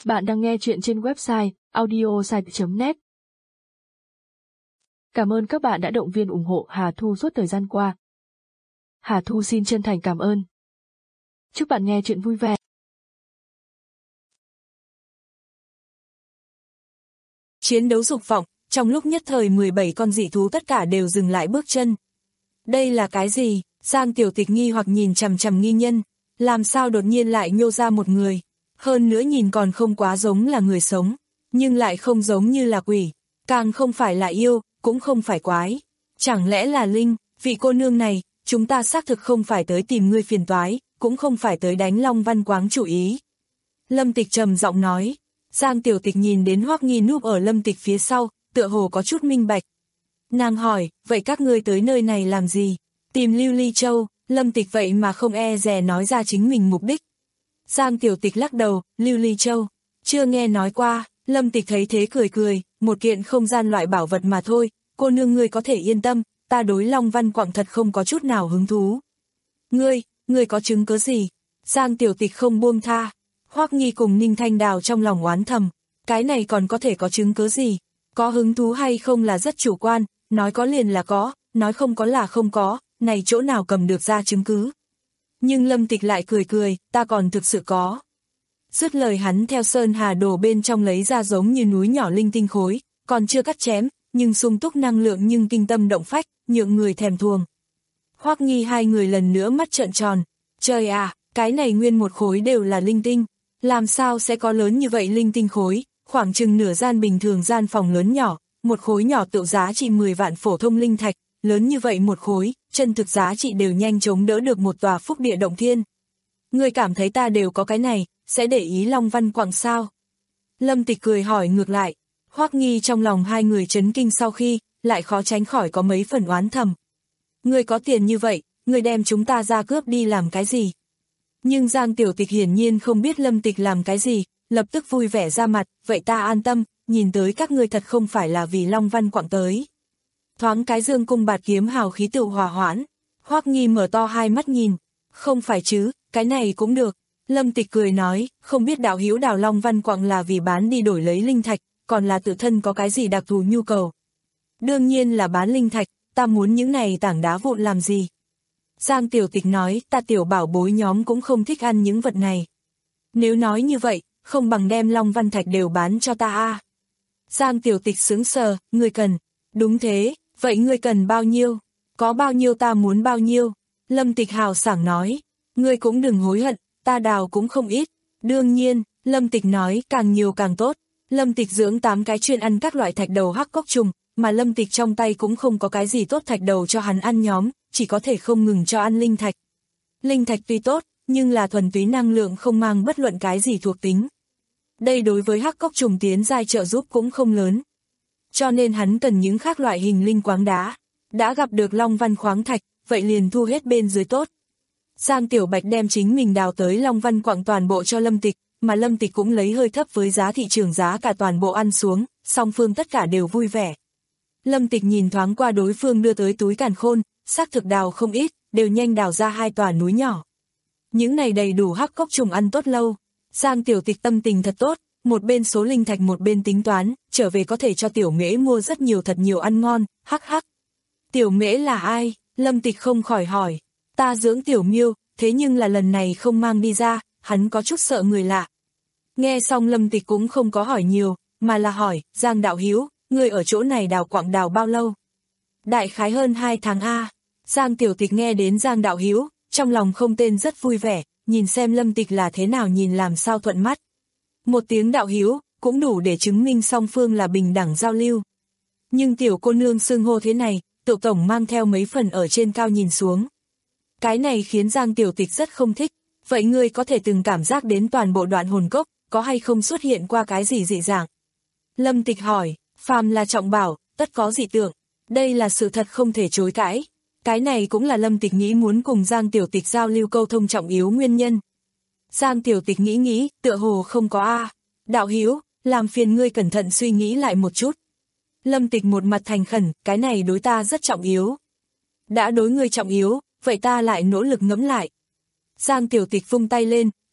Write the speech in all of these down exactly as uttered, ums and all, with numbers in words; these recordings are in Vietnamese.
Bạn đang nghe chuyện trên website audiosite chấm net. Cảm ơn các bạn đã động viên ủng hộ Hà Thu suốt thời gian qua. Hà Thu xin chân thành cảm ơn. Chúc bạn nghe chuyện vui vẻ. Chiến đấu dục vọng, trong lúc nhất thời mười bảy con dị thú tất cả đều dừng lại bước chân. Đây là cái gì? Giang Tiểu Tịch nghi hoặc nhìn chằm chằm nghi nhân, làm sao đột nhiên lại nhô ra một người, hơn nữa nhìn còn không quá giống là người sống, nhưng lại không giống như là quỷ, càng không phải là yêu, cũng không phải quái. Chẳng lẽ là linh? Vị cô nương này, chúng ta xác thực không phải tới tìm ngươi phiền toái, cũng không phải tới đánh Long Văn Quáng chủ ý. Lâm Tịch trầm giọng nói. Giang Tiểu Tịch nhìn đến Hoắc Nghi núp ở Lâm Tịch phía sau, tựa hồ có chút minh bạch. Nàng hỏi, vậy các ngươi tới nơi này làm gì? Tìm Lưu Ly Châu. Lâm Tịch vậy mà không e dè nói ra chính mình mục đích. Giang Tiểu Tịch lắc đầu, Lưu Ly Châu, chưa nghe nói qua. Lâm Tịch thấy thế cười cười, một kiện không gian loại bảo vật mà thôi, cô nương ngươi có thể yên tâm, ta đối Long Văn Quặng thật không có chút nào hứng thú. Ngươi, ngươi có chứng cứ gì? Giang Tiểu Tịch không buông tha. Hoắc Nghi cùng Ninh Thanh Đào trong lòng oán thầm, cái này còn có thể có chứng cứ gì? Có hứng thú hay không là rất chủ quan, nói có liền là có, nói không có là không có, này chỗ nào cầm được ra chứng cứ. Nhưng Lâm Tịch lại cười cười, ta còn thực sự có. Dứt lời hắn theo Sơn Hà Đồ bên trong lấy ra giống như núi nhỏ linh tinh khối, còn chưa cắt chém, nhưng sung túc năng lượng nhưng kinh tâm động phách, nhượng người thèm thuồng. Hoắc Nghi hai người lần nữa mắt trợn tròn, trời à, cái này nguyên một khối đều là linh tinh, làm sao sẽ có lớn như vậy linh tinh khối, khoảng chừng nửa gian bình thường gian phòng lớn nhỏ, một khối nhỏ tự giá trị mười vạn phổ thông linh thạch, lớn như vậy một khối, chân thực giá trị đều nhanh chống đỡ được một tòa phúc địa động thiên. Ngươi cảm thấy ta đều có cái này, sẽ để ý Long Văn Quặng sao? Lâm Tịch cười hỏi ngược lại. Hoắc Nghi trong lòng hai người chấn kinh sau khi, lại khó tránh khỏi có mấy phần oán thầm. Ngươi có tiền như vậy, ngươi đem chúng ta ra cướp đi làm cái gì? Nhưng Giang Tiểu Tịch hiển nhiên không biết Lâm Tịch làm cái gì, lập tức vui vẻ ra mặt, vậy ta an tâm, nhìn tới các ngươi thật không phải là vì Long Văn Quặng tới. Thoáng cái dương cung bạt kiếm hào khí tự hòa hoãn, Hoắc Nghi mở to hai mắt nhìn, không phải chứ, cái này cũng được. Lâm Tịch cười nói, không biết đạo hữu đào Long Văn Quặng là vì bán đi đổi lấy linh thạch, còn là tự thân có cái gì đặc thù nhu cầu. Đương nhiên là bán linh thạch, ta muốn những này tảng đá vụn làm gì. Giang Tiểu Tịch nói, ta tiểu bảo bối nhóm cũng không thích ăn những vật này. Nếu nói như vậy, không bằng đem Long Văn Thạch đều bán cho ta a. À. Giang Tiểu Tịch sững sờ, ngươi cần. Đúng thế, vậy ngươi cần bao nhiêu? Có bao nhiêu ta muốn bao nhiêu? Lâm Tịch hào sảng nói, ngươi cũng đừng hối hận, ta đào cũng không ít. Đương nhiên, Lâm Tịch nói, càng nhiều càng tốt. Lâm Tịch dưỡng tám cái chuyên ăn các loại thạch đầu hắc cốc trùng, mà Lâm Tịch trong tay cũng không có cái gì tốt thạch đầu cho hắn ăn nhóm, chỉ có thể không ngừng cho ăn linh thạch. Linh thạch tuy tốt, nhưng là thuần túy năng lượng không mang bất luận cái gì thuộc tính. Đây đối với hắc cốc trùng tiến giai trợ giúp cũng không lớn. Cho nên hắn cần những khác loại hình linh quáng đá. Đã gặp được Long Văn khoáng thạch, vậy liền thu hết bên dưới tốt. Giang Tiểu Bạch đem chính mình đào tới Long Văn Quặng toàn bộ cho Lâm Tịch, mà Lâm Tịch cũng lấy hơi thấp với giá thị trường giá cả toàn bộ ăn xuống, song phương tất cả đều vui vẻ. Lâm Tịch nhìn thoáng qua đối phương đưa tới túi càn khôn, xác thực đào không ít, đều nhanh đào ra hai tòa núi nhỏ. Những này đầy đủ hắc cốc trùng ăn tốt lâu. Giang Tiểu Tịch tâm tình thật tốt, một bên số linh thạch một bên tính toán, trở về có thể cho Tiểu Mễ mua rất nhiều thật nhiều ăn ngon, hắc hắc. Tiểu Mễ là ai? Lâm Tịch không khỏi hỏi. Ta dưỡng Tiểu Miêu, thế nhưng là lần này không mang đi ra, hắn có chút sợ người lạ. Nghe xong Lâm Tịch cũng không có hỏi nhiều, mà là hỏi, Giang đạo hữu, ngươi ở chỗ này đào quặng đào bao lâu? Đại khái hơn hai tháng a. Giang Tiểu Tịch nghe đến Giang đạo hữu, trong lòng không tên rất vui vẻ, nhìn xem Lâm Tịch là thế nào nhìn làm sao thuận mắt. Một tiếng đạo hữu cũng đủ để chứng minh song phương là bình đẳng giao lưu. Nhưng tiểu cô nương xưng hô thế này, tự tổng mang theo mấy phần ở trên cao nhìn xuống. Cái này khiến Giang Tiểu Tịch rất không thích, vậy ngươi có thể từng cảm giác đến toàn bộ đoạn hồn cốc, có hay không xuất hiện qua cái gì dị dạng? Lâm Tịch hỏi, phàm là trọng bảo, tất có dị tượng, đây là sự thật không thể chối cãi. Cái này cũng là Lâm Tịch nghĩ muốn cùng Giang Tiểu Tịch giao lưu câu thông trọng yếu nguyên nhân. Giang Tiểu Tịch nghĩ nghĩ, tựa hồ không có a. Đạo hữu, làm phiền ngươi cẩn thận suy nghĩ lại một chút. Lâm Tịch một mặt thành khẩn, cái này đối ta rất trọng yếu. Đã đối ngươi trọng yếu, vậy ta lại nỗ lực ngẫm lại. Giang Tiểu Tịch vung tay lên,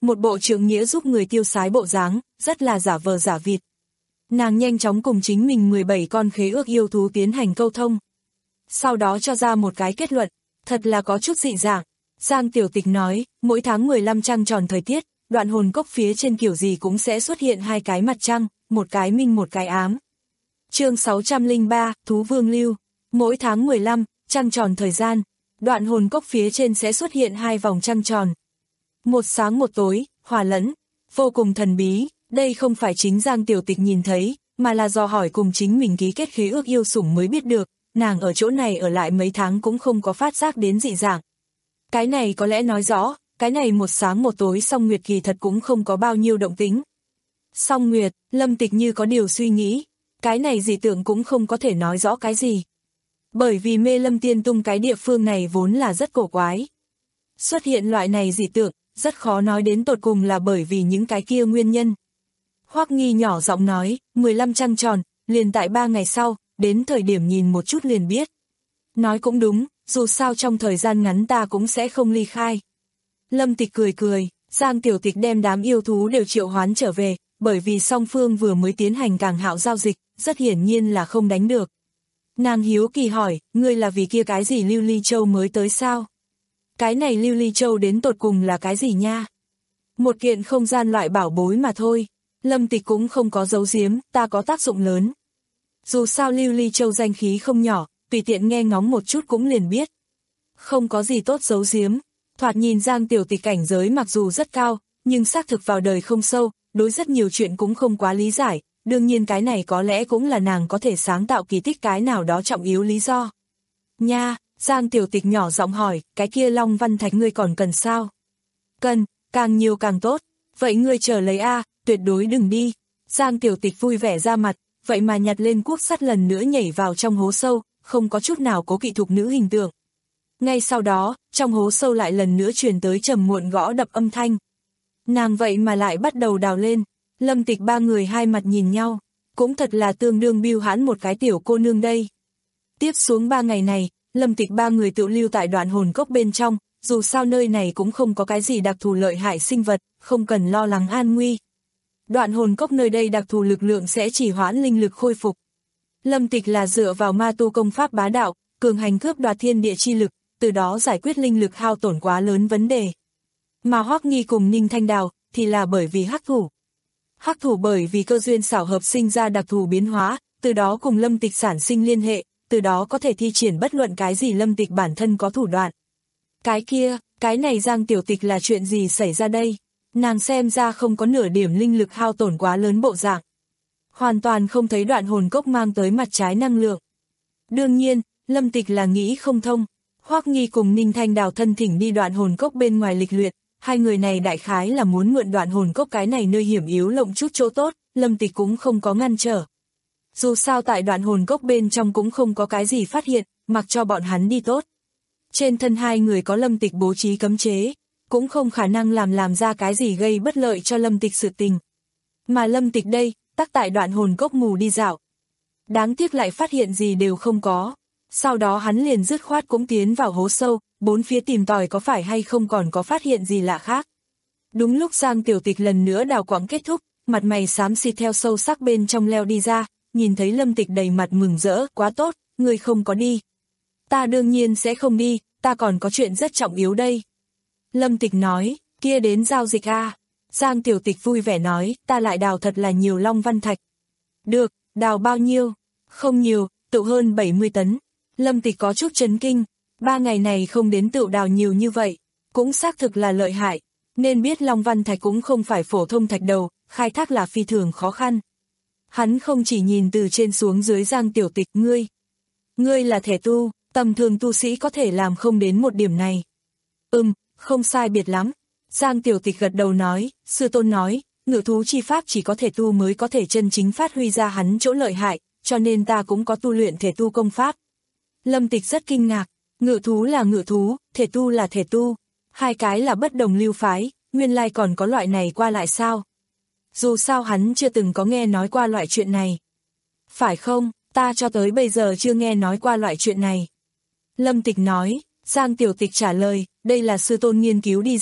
một bộ trượng nghĩa giúp người tiêu sái bộ dáng, rất là giả vờ giả vịt. Nàng nhanh chóng cùng chính mình mười bảy con khế ước yêu thú tiến hành câu thông. Sau đó cho ra một cái kết luận, thật là có chút dị dạng. Giang Tiểu Tịch nói, mỗi tháng mười lăm trăng tròn thời tiết, đoạn hồn cốc phía trên kiểu gì cũng sẽ xuất hiện hai cái mặt trăng, một cái minh một cái ám. Chương sáu trăm lẻ ba, Thú Vương Lưu. Mỗi tháng mười lăm, trăng tròn thời gian, đoạn hồn cốc phía trên sẽ xuất hiện hai vòng trăng tròn. Một sáng một tối, hòa lẫn, vô cùng thần bí, đây không phải chính Giang Tiểu Tịch nhìn thấy, mà là do hỏi cùng chính mình ký kết khế ước yêu sủng mới biết được, nàng ở chỗ này ở lại mấy tháng cũng không có phát giác đến dị dạng. Cái này có lẽ nói rõ, cái này một sáng một tối song nguyệt kỳ thật cũng không có bao nhiêu động tính. Song nguyệt, Lâm Tịch như có điều suy nghĩ, cái này dị tượng cũng không có thể nói rõ cái gì. Bởi vì Mê Lâm Tiên Tung cái địa phương này vốn là rất cổ quái. Xuất hiện loại này dị tượng, rất khó nói đến tột cùng là bởi vì những cái kia nguyên nhân. Hoắc Nghi nhỏ giọng nói, mười lăm trăng tròn, liền tại ba ngày sau, đến thời điểm nhìn một chút liền biết. Nói cũng đúng, dù sao trong thời gian ngắn ta cũng sẽ không ly khai. Lâm Tịch cười cười, Giang Tiểu Tịch đem đám yêu thú đều triệu hoán trở về, bởi vì song phương vừa mới tiến hành càng hạo giao dịch, rất hiển nhiên là không đánh được. Nàng hiếu kỳ hỏi, ngươi là vì kia cái gì Lưu Ly Châu mới tới sao? Cái này Lưu Ly Châu đến tột cùng là cái gì nha? Một kiện không gian loại bảo bối mà thôi. Lâm Tịch cũng không có giấu giếm, ta có tác dụng lớn. Dù sao Lưu Ly Châu danh khí không nhỏ, tùy tiện nghe ngóng một chút cũng liền biết. Không có gì tốt giấu giếm. Thoạt nhìn Giang Tiểu Tịch cảnh giới mặc dù rất cao, nhưng xác thực vào đời không sâu, đối rất nhiều chuyện cũng không quá lý giải. Đương nhiên cái này có lẽ cũng là nàng có thể sáng tạo kỳ tích cái nào đó trọng yếu lý do. Nha, Giang Tiểu Tịch nhỏ giọng hỏi, cái kia Long Văn Thạch ngươi còn cần sao? Cần, càng nhiều càng tốt. Vậy ngươi chờ lấy a, tuyệt đối đừng đi. Giang Tiểu Tịch vui vẻ ra mặt, vậy mà nhặt lên cuốc sắt lần nữa nhảy vào trong hố sâu, không có chút nào cố kỵ thục nữ hình tượng. Ngay sau đó, trong hố sâu lại lần nữa truyền tới trầm muộn gõ đập âm thanh. Nàng vậy mà lại bắt đầu đào lên. Lâm Tịch ba người hai mặt nhìn nhau, cũng thật là tương đương bưu hãn một cái tiểu cô nương đây. Tiếp xuống ba ngày này, Lâm Tịch ba người tự lưu tại đoạn hồn cốc bên trong, dù sao nơi này cũng không có cái gì đặc thù lợi hại sinh vật, không cần lo lắng an nguy. Đoạn hồn cốc nơi đây đặc thù lực lượng sẽ chỉ hoãn linh lực khôi phục. Lâm Tịch là dựa vào ma tu công pháp bá đạo, cường hành cướp đoạt thiên địa chi lực, từ đó giải quyết linh lực hao tổn quá lớn vấn đề. Mà Hoắc Nghi cùng Ninh Thanh Đào thì là bởi vì hắc thủ. Hắc thủ bởi vì cơ duyên xảo hợp sinh ra đặc thù biến hóa, từ đó cùng Lâm Tịch sản sinh liên hệ, từ đó có thể thi triển bất luận cái gì Lâm Tịch bản thân có thủ đoạn. Cái kia, cái này Giang Tiểu Tịch là chuyện gì xảy ra đây? Nàng xem ra không có nửa điểm linh lực hao tổn quá lớn bộ dạng. Hoàn toàn không thấy đoạn hồn cốc mang tới mặt trái năng lượng. Đương nhiên, Lâm Tịch là nghĩ không thông. Hoắc Nghi cùng Ninh Thanh Đào thân thỉnh đi đoạn hồn cốc bên ngoài lịch luyện, hai người này đại khái là muốn mượn đoạn hồn cốc cái này nơi hiểm yếu lộng chút chỗ tốt, Lâm Tịch cũng không có ngăn trở. Dù sao tại đoạn hồn cốc bên trong cũng không có cái gì phát hiện, mặc cho bọn hắn đi tốt. Trên thân hai người có Lâm Tịch bố trí cấm chế, cũng không khả năng làm làm ra cái gì gây bất lợi cho Lâm Tịch sự tình. Mà Lâm Tịch đây, tắc tại đoạn hồn cốc mù đi dạo. Đáng tiếc lại phát hiện gì đều không có. Sau đó hắn liền dứt khoát cũng tiến vào hố sâu, bốn phía tìm tòi có phải hay không còn có phát hiện gì lạ khác. Đúng lúc Giang Tiểu Tịch lần nữa đào quãng kết thúc, mặt mày xám xịt theo sâu sắc bên trong leo đi ra, nhìn thấy Lâm Tịch đầy mặt mừng rỡ, quá tốt, người không có đi. Ta đương nhiên sẽ không đi, ta còn có chuyện rất trọng yếu đây. Lâm Tịch nói, kia đến giao dịch a. Giang Tiểu Tịch vui vẻ nói, ta lại đào thật là nhiều Long Văn Thạch. Được, đào bao nhiêu? Không nhiều, tự hơn bảy mươi tấn. Lâm Tịch có chút chấn kinh, ba ngày này không đến tự đào nhiều như vậy, cũng xác thực là lợi hại, nên biết Long Văn Thạch cũng không phải phổ thông thạch đầu, khai thác là phi thường khó khăn. Hắn không chỉ nhìn từ trên xuống dưới Giang Tiểu Tịch, ngươi, ngươi là thể tu, tầm thường tu sĩ có thể làm không đến một điểm này. Ừm, không sai biệt lắm. Giang Tiểu Tịch gật đầu nói, sư tôn nói, ngự thú chi pháp chỉ có thể tu mới có thể chân chính phát huy ra hắn chỗ lợi hại, cho nên ta cũng có tu luyện thể tu công pháp. Lâm Tịch rất kinh ngạc, ngự thú là ngự thú, thể tu là thể tu, hai cái là bất đồng lưu phái, nguyên lai còn có loại này qua lại sao? Dù sao hắn chưa từng có nghe nói qua loại chuyện này. Phải không, ta cho tới bây giờ chưa nghe nói qua loại chuyện này. Lâm Tịch nói, Giang Tiểu Tịch trả lời, đây là sư tôn nghiên cứu đi ra,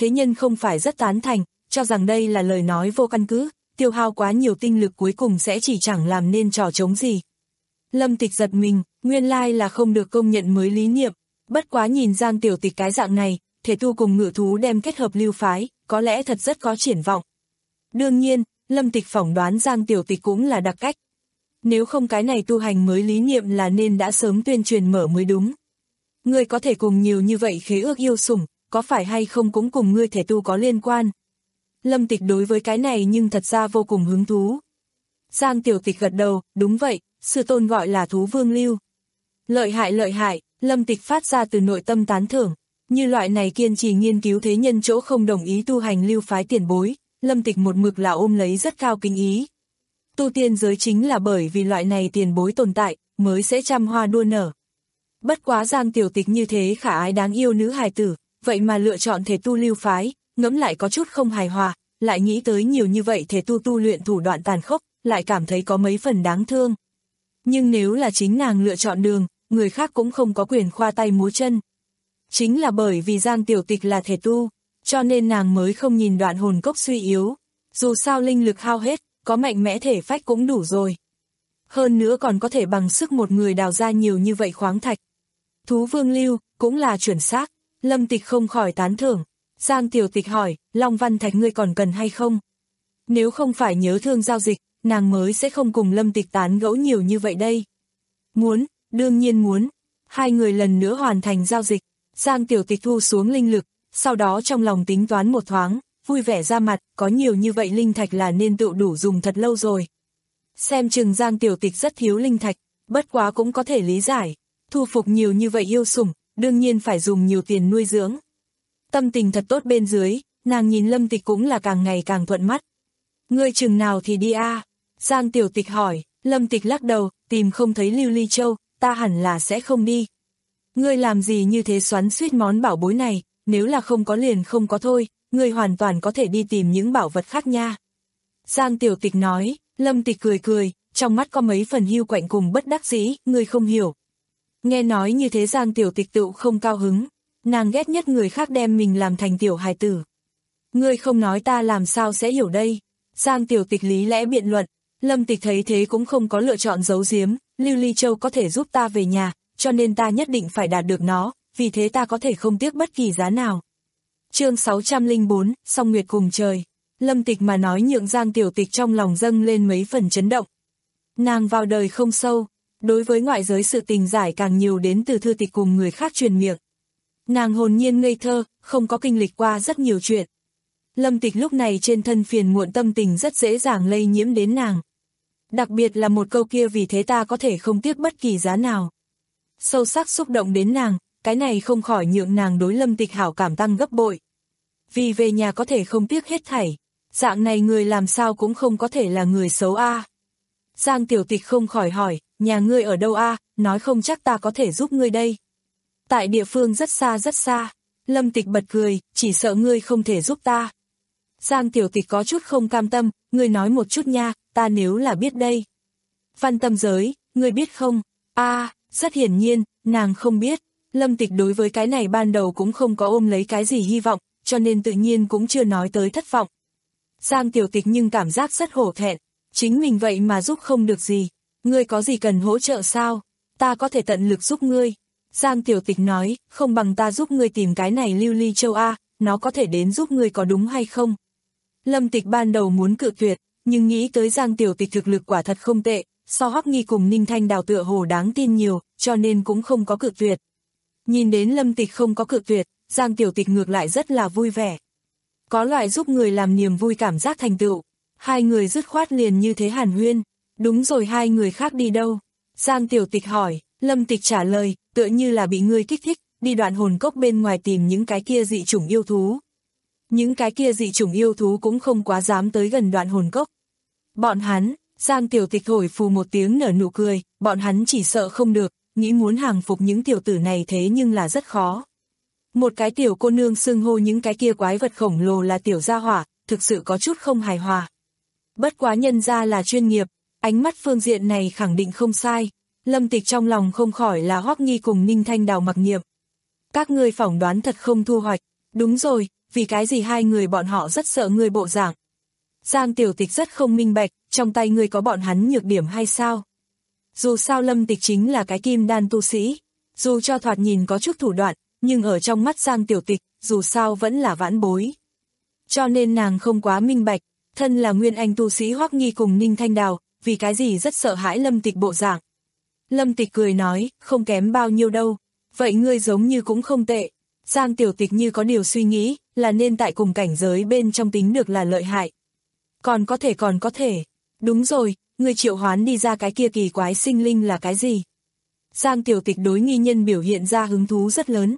thế nhân không phải rất tán thành, cho rằng đây là lời nói vô căn cứ, tiêu hao quá nhiều tinh lực cuối cùng sẽ chỉ chẳng làm nên trò trống gì. Lâm Tịch giật mình, nguyên lai là không được công nhận mới lý niệm, bất quá nhìn Giang Tiểu Tịch cái dạng này, thể tu cùng ngự thú đem kết hợp lưu phái, có lẽ thật rất có triển vọng. Đương nhiên, Lâm Tịch phỏng đoán Giang Tiểu Tịch cũng là đặc cách. Nếu không cái này tu hành mới lý niệm là nên đã sớm tuyên truyền mở mới đúng. Ngươi có thể cùng nhiều như vậy khế ước yêu sủng, có phải hay không cũng cùng ngươi thể tu có liên quan. Lâm Tịch đối với cái này nhưng thật ra vô cùng hứng thú. Giang Tiểu Tịch gật đầu, đúng vậy, sư tôn gọi là thú vương lưu. Lợi hại lợi hại, Lâm Tịch phát ra từ nội tâm tán thưởng, như loại này kiên trì nghiên cứu thế nhân chỗ không đồng ý tu hành lưu phái tiền bối, Lâm Tịch một mực là ôm lấy rất cao kính ý. Tu tiên giới chính là bởi vì loại này tiền bối tồn tại, mới sẽ trăm hoa đua nở. Bất quá Giang Tiểu Tịch như thế khả ái đáng yêu nữ hài tử, vậy mà lựa chọn thể tu lưu phái, ngẫm lại có chút không hài hòa, lại nghĩ tới nhiều như vậy thể tu tu luyện thủ đoạn tàn khốc, lại cảm thấy có mấy phần đáng thương. Nhưng nếu là chính nàng lựa chọn đường, người khác cũng không có quyền khoa tay múa chân. Chính là bởi vì Giang Tiểu Tịch là thể tu, cho nên nàng mới không nhìn đoạn hồn cốc suy yếu. Dù sao linh lực hao hết, có mạnh mẽ thể phách cũng đủ rồi. Hơn nữa còn có thể bằng sức một người đào ra nhiều như vậy khoáng thạch. Thú vương lưu, cũng là chuẩn xác, Lâm Tịch không khỏi tán thưởng. Giang Tiểu Tịch hỏi, Long Văn Thạch ngươi còn cần hay không? Nếu không phải nhớ thương giao dịch, nàng mới sẽ không cùng Lâm Tịch tán gẫu nhiều như vậy đây. Muốn, đương nhiên muốn. Hai người lần nữa hoàn thành giao dịch, Giang Tiểu Tịch thu xuống linh lực, sau đó trong lòng tính toán một thoáng, vui vẻ ra mặt, có nhiều như vậy linh thạch là nên tự đủ dùng thật lâu rồi. Xem chừng Giang Tiểu Tịch rất thiếu linh thạch, bất quá cũng có thể lý giải. Thu phục nhiều như vậy yêu sủng, đương nhiên phải dùng nhiều tiền nuôi dưỡng. Tâm tình thật tốt bên dưới, nàng nhìn Lâm Tịch cũng là càng ngày càng thuận mắt. Ngươi chừng nào thì đi a? À? Giang Tiểu Tịch hỏi, Lâm Tịch lắc đầu, tìm không thấy Lưu Ly Châu, ta hẳn là sẽ không đi. Ngươi làm gì như thế xoắn xuýt món bảo bối này, nếu là không có liền không có thôi, ngươi hoàn toàn có thể đi tìm những bảo vật khác nha. Giang Tiểu Tịch nói, Lâm Tịch cười cười, trong mắt có mấy phần hiu quạnh cùng bất đắc dĩ, ngươi không hiểu. Nghe nói như thế Giang Tiểu Tịch tự không cao hứng, nàng ghét nhất người khác đem mình làm thành tiểu hài tử. Ngươi không nói ta làm sao sẽ hiểu đây. Giang Tiểu Tịch lý lẽ biện luận, Lâm Tịch thấy thế cũng không có lựa chọn giấu giếm, Lưu Ly Châu có thể giúp ta về nhà, cho nên ta nhất định phải đạt được nó, vì thế ta có thể không tiếc bất kỳ giá nào. Chương sáu trăm lẻ bốn, Song Nguyệt cùng trời. Lâm Tịch mà nói nhượng Giang Tiểu Tịch trong lòng dâng lên mấy phần chấn động. Nàng vào đời không sâu, đối với ngoại giới sự tình giải càng nhiều đến từ thư tịch cùng người khác truyền miệng. Nàng hồn nhiên ngây thơ, không có kinh lịch qua rất nhiều chuyện. Lâm Tịch lúc này trên thân phiền muộn tâm tình rất dễ dàng lây nhiễm đến nàng. Đặc biệt là một câu kia vì thế ta có thể không tiếc bất kỳ giá nào. Sâu sắc xúc động đến nàng, cái này không khỏi nhượng nàng đối Lâm Tịch hảo cảm tăng gấp bội. Vì về nhà có thể không tiếc hết thảy, dạng này người làm sao cũng không có thể là người xấu a. À. Giang Tiểu Tịch không khỏi hỏi, nhà ngươi ở đâu a? À? Nói không chắc ta có thể giúp ngươi đây. Tại địa phương rất xa rất xa. Lâm Tịch bật cười, chỉ sợ ngươi không thể giúp ta. Giang Tiểu Tịch có chút không cam tâm, ngươi nói một chút nha, ta nếu là biết đây. Văn tâm giới, ngươi biết không? A, à, rất hiển nhiên, nàng không biết. Lâm Tịch đối với cái này ban đầu cũng không có ôm lấy cái gì hy vọng, cho nên tự nhiên cũng chưa nói tới thất vọng. Giang Tiểu Tịch nhưng cảm giác rất hổ thẹn, chính mình vậy mà giúp không được gì. Ngươi có gì cần hỗ trợ sao? Ta có thể tận lực giúp ngươi. Giang Tiểu Tịch nói, không bằng ta giúp ngươi tìm cái này Lưu Ly Châu A, nó có thể đến giúp ngươi có đúng hay không? Lâm Tịch ban đầu muốn cự tuyệt, nhưng nghĩ tới Giang Tiểu Tịch thực lực quả thật không tệ, so Hoắc Nghi cùng Ninh Thanh Đào tựa hồ đáng tin nhiều, cho nên cũng không có cự tuyệt. Nhìn đến Lâm Tịch không có cự tuyệt, Giang Tiểu Tịch ngược lại rất là vui vẻ. Có loại giúp người làm niềm vui cảm giác thành tựu, hai người dứt khoát liền như thế hàn huyên. Đúng rồi, hai người khác đi đâu? Giang Tiểu Tịch hỏi, Lâm Tịch trả lời, tựa như là bị ngươi kích thích, đi đoạn hồn cốc bên ngoài tìm những cái kia dị chủng yêu thú. Những cái kia dị chủng yêu thú cũng không quá dám tới gần đoạn hồn cốc. Bọn hắn, Giang Tiểu Tịch thổi phù một tiếng nở nụ cười, bọn hắn chỉ sợ không được, nghĩ muốn hàng phục những tiểu tử này thế nhưng là rất khó. Một cái tiểu cô nương xưng hô những cái kia quái vật khổng lồ là tiểu gia hỏa, thực sự có chút không hài hòa. Bất quá nhân ra là chuyên nghiệp, ánh mắt phương diện này khẳng định không sai. Lâm Tịch trong lòng không khỏi là Hoắc Nghi cùng Ninh Thanh Đào mặc niệm. Các ngươi phỏng đoán thật không thu hoạch. Đúng rồi, vì cái gì hai người bọn họ rất sợ ngươi bộ dạng. Giang Tiểu Tịch rất không minh bạch, trong tay ngươi có bọn hắn nhược điểm hay sao? Dù sao Lâm Tịch chính là cái kim đan tu sĩ, dù cho thoạt nhìn có chút thủ đoạn, nhưng ở trong mắt Giang Tiểu Tịch, dù sao vẫn là vãn bối. Cho nên nàng không quá minh bạch, thân là nguyên anh tu sĩ Hoắc Nghi cùng Ninh Thanh Đào, vì cái gì rất sợ hãi Lâm Tịch bộ dạng. Lâm Tịch cười nói, không kém bao nhiêu đâu, vậy ngươi giống như cũng không tệ. Giang Tiểu Tịch như có điều suy nghĩ, là nên tại cùng cảnh giới bên trong tính được là lợi hại. Còn có thể còn có thể, đúng rồi, ngươi triệu hoán đi ra cái kia kỳ quái sinh linh là cái gì? Giang Tiểu Tịch đối nghi nhân biểu hiện ra hứng thú rất lớn.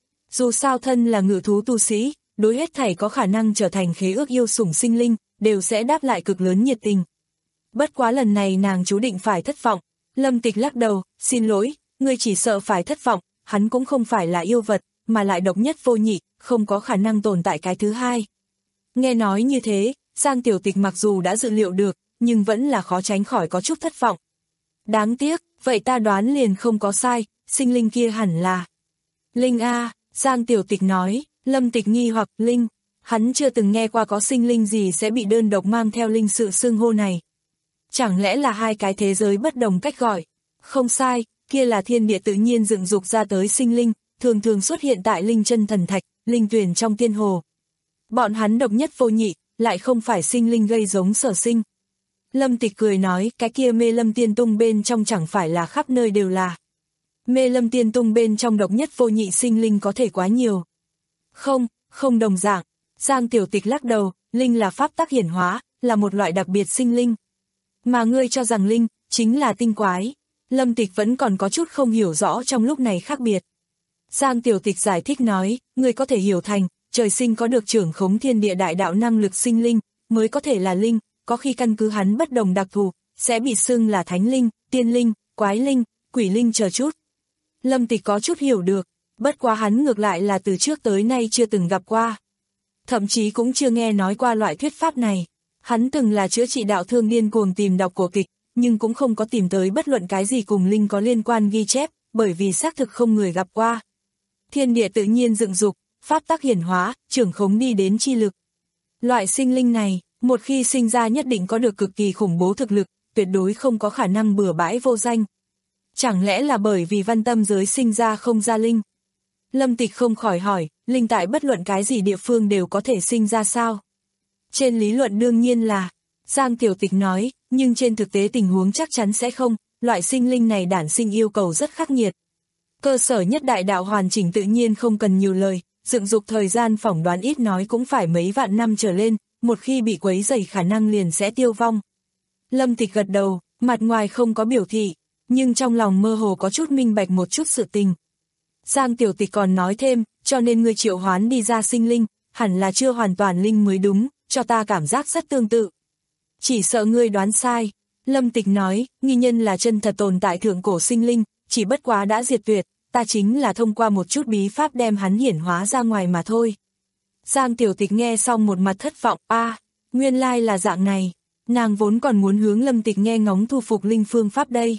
Dù sao thân là ngự thú tu sĩ, đối hết thảy có khả năng trở thành khế ước yêu sủng sinh linh, đều sẽ đáp lại cực lớn nhiệt tình. Bất quá lần này nàng chú định phải thất vọng. Lâm Tịch lắc đầu, xin lỗi, ngươi chỉ sợ phải thất vọng, hắn cũng không phải là yêu vật, mà lại độc nhất vô nhị, không có khả năng tồn tại cái thứ hai. Nghe nói như thế, Giang Tiểu Tịch mặc dù đã dự liệu được, nhưng vẫn là khó tránh khỏi có chút thất vọng. Đáng tiếc, vậy ta đoán liền không có sai, sinh linh kia hẳn là Linh A. Giang Tiểu Tịch nói. Lâm Tịch nghi hoặc Linh, hắn chưa từng nghe qua có sinh linh gì sẽ bị đơn độc mang theo linh sự xưng hô này. Chẳng lẽ là hai cái thế giới bất đồng cách gọi? Không sai, kia là thiên địa tự nhiên dựng dục ra tới sinh linh, thường thường xuất hiện tại linh chân thần thạch, linh tuyển trong tiên hồ. Bọn hắn độc nhất vô nhị, lại không phải sinh linh gây giống sở sinh. Lâm Tịch cười nói, cái kia Mê Lâm Tiên Tung bên trong chẳng phải là khắp nơi đều là. Mê Lâm Tiên Tung bên trong độc nhất vô nhị sinh linh có thể quá nhiều. Không, không đồng dạng. Giang Tiểu Tịch lắc đầu, linh là pháp tắc hiển hóa, là một loại đặc biệt sinh linh. Mà ngươi cho rằng linh, chính là tinh quái. Lâm Tịch vẫn còn có chút không hiểu rõ trong lúc này khác biệt. Giang Tiểu Tịch giải thích nói, ngươi có thể hiểu thành, trời sinh có được trưởng khống thiên địa đại đạo năng lực sinh linh, mới có thể là linh, có khi căn cứ hắn bất đồng đặc thù, sẽ bị xưng là thánh linh, tiên linh, quái linh, quỷ linh chờ chút. Lâm Tịch có chút hiểu được, bất quá hắn ngược lại là từ trước tới nay chưa từng gặp qua. Thậm chí cũng chưa nghe nói qua loại thuyết pháp này. Hắn từng là chữa trị đạo thương điên cuồng tìm đọc cổ kịch, nhưng cũng không có tìm tới bất luận cái gì cùng linh có liên quan ghi chép, bởi vì xác thực không người gặp qua. Thiên địa tự nhiên dựng dục, pháp tắc hiển hóa, trưởng khống đi đến chi lực. Loại sinh linh này, một khi sinh ra nhất định có được cực kỳ khủng bố thực lực, tuyệt đối không có khả năng bừa bãi vô danh. Chẳng lẽ là bởi vì văn tâm giới sinh ra không ra linh? Lâm Tịch không khỏi hỏi, linh tại bất luận cái gì địa phương đều có thể sinh ra sao? Trên lý luận đương nhiên là, Giang Tiểu Tịch nói, nhưng trên thực tế tình huống chắc chắn sẽ không, loại sinh linh này đản sinh yêu cầu rất khắc nghiệt. Cơ sở nhất đại đạo hoàn chỉnh tự nhiên không cần nhiều lời, dựng dục thời gian phỏng đoán ít nói cũng phải mấy vạn năm trở lên, một khi bị quấy rầy khả năng liền sẽ tiêu vong. Lâm Tịch gật đầu, mặt ngoài không có biểu thị, nhưng trong lòng mơ hồ có chút minh bạch một chút sự tình. Giang Tiểu Tịch còn nói thêm, cho nên ngươi triệu hoán đi ra sinh linh, hẳn là chưa hoàn toàn linh mới đúng, cho ta cảm giác rất tương tự. Chỉ sợ ngươi đoán sai. Lâm Tịch nói, nghi nhân là chân thật tồn tại thượng cổ sinh linh, chỉ bất quá đã diệt tuyệt, ta chính là thông qua một chút bí pháp đem hắn hiển hóa ra ngoài mà thôi. Giang Tiểu Tịch nghe xong một mặt thất vọng, a, à, nguyên lai là dạng này, nàng vốn còn muốn hướng Lâm Tịch nghe ngóng thu phục linh phương pháp đây.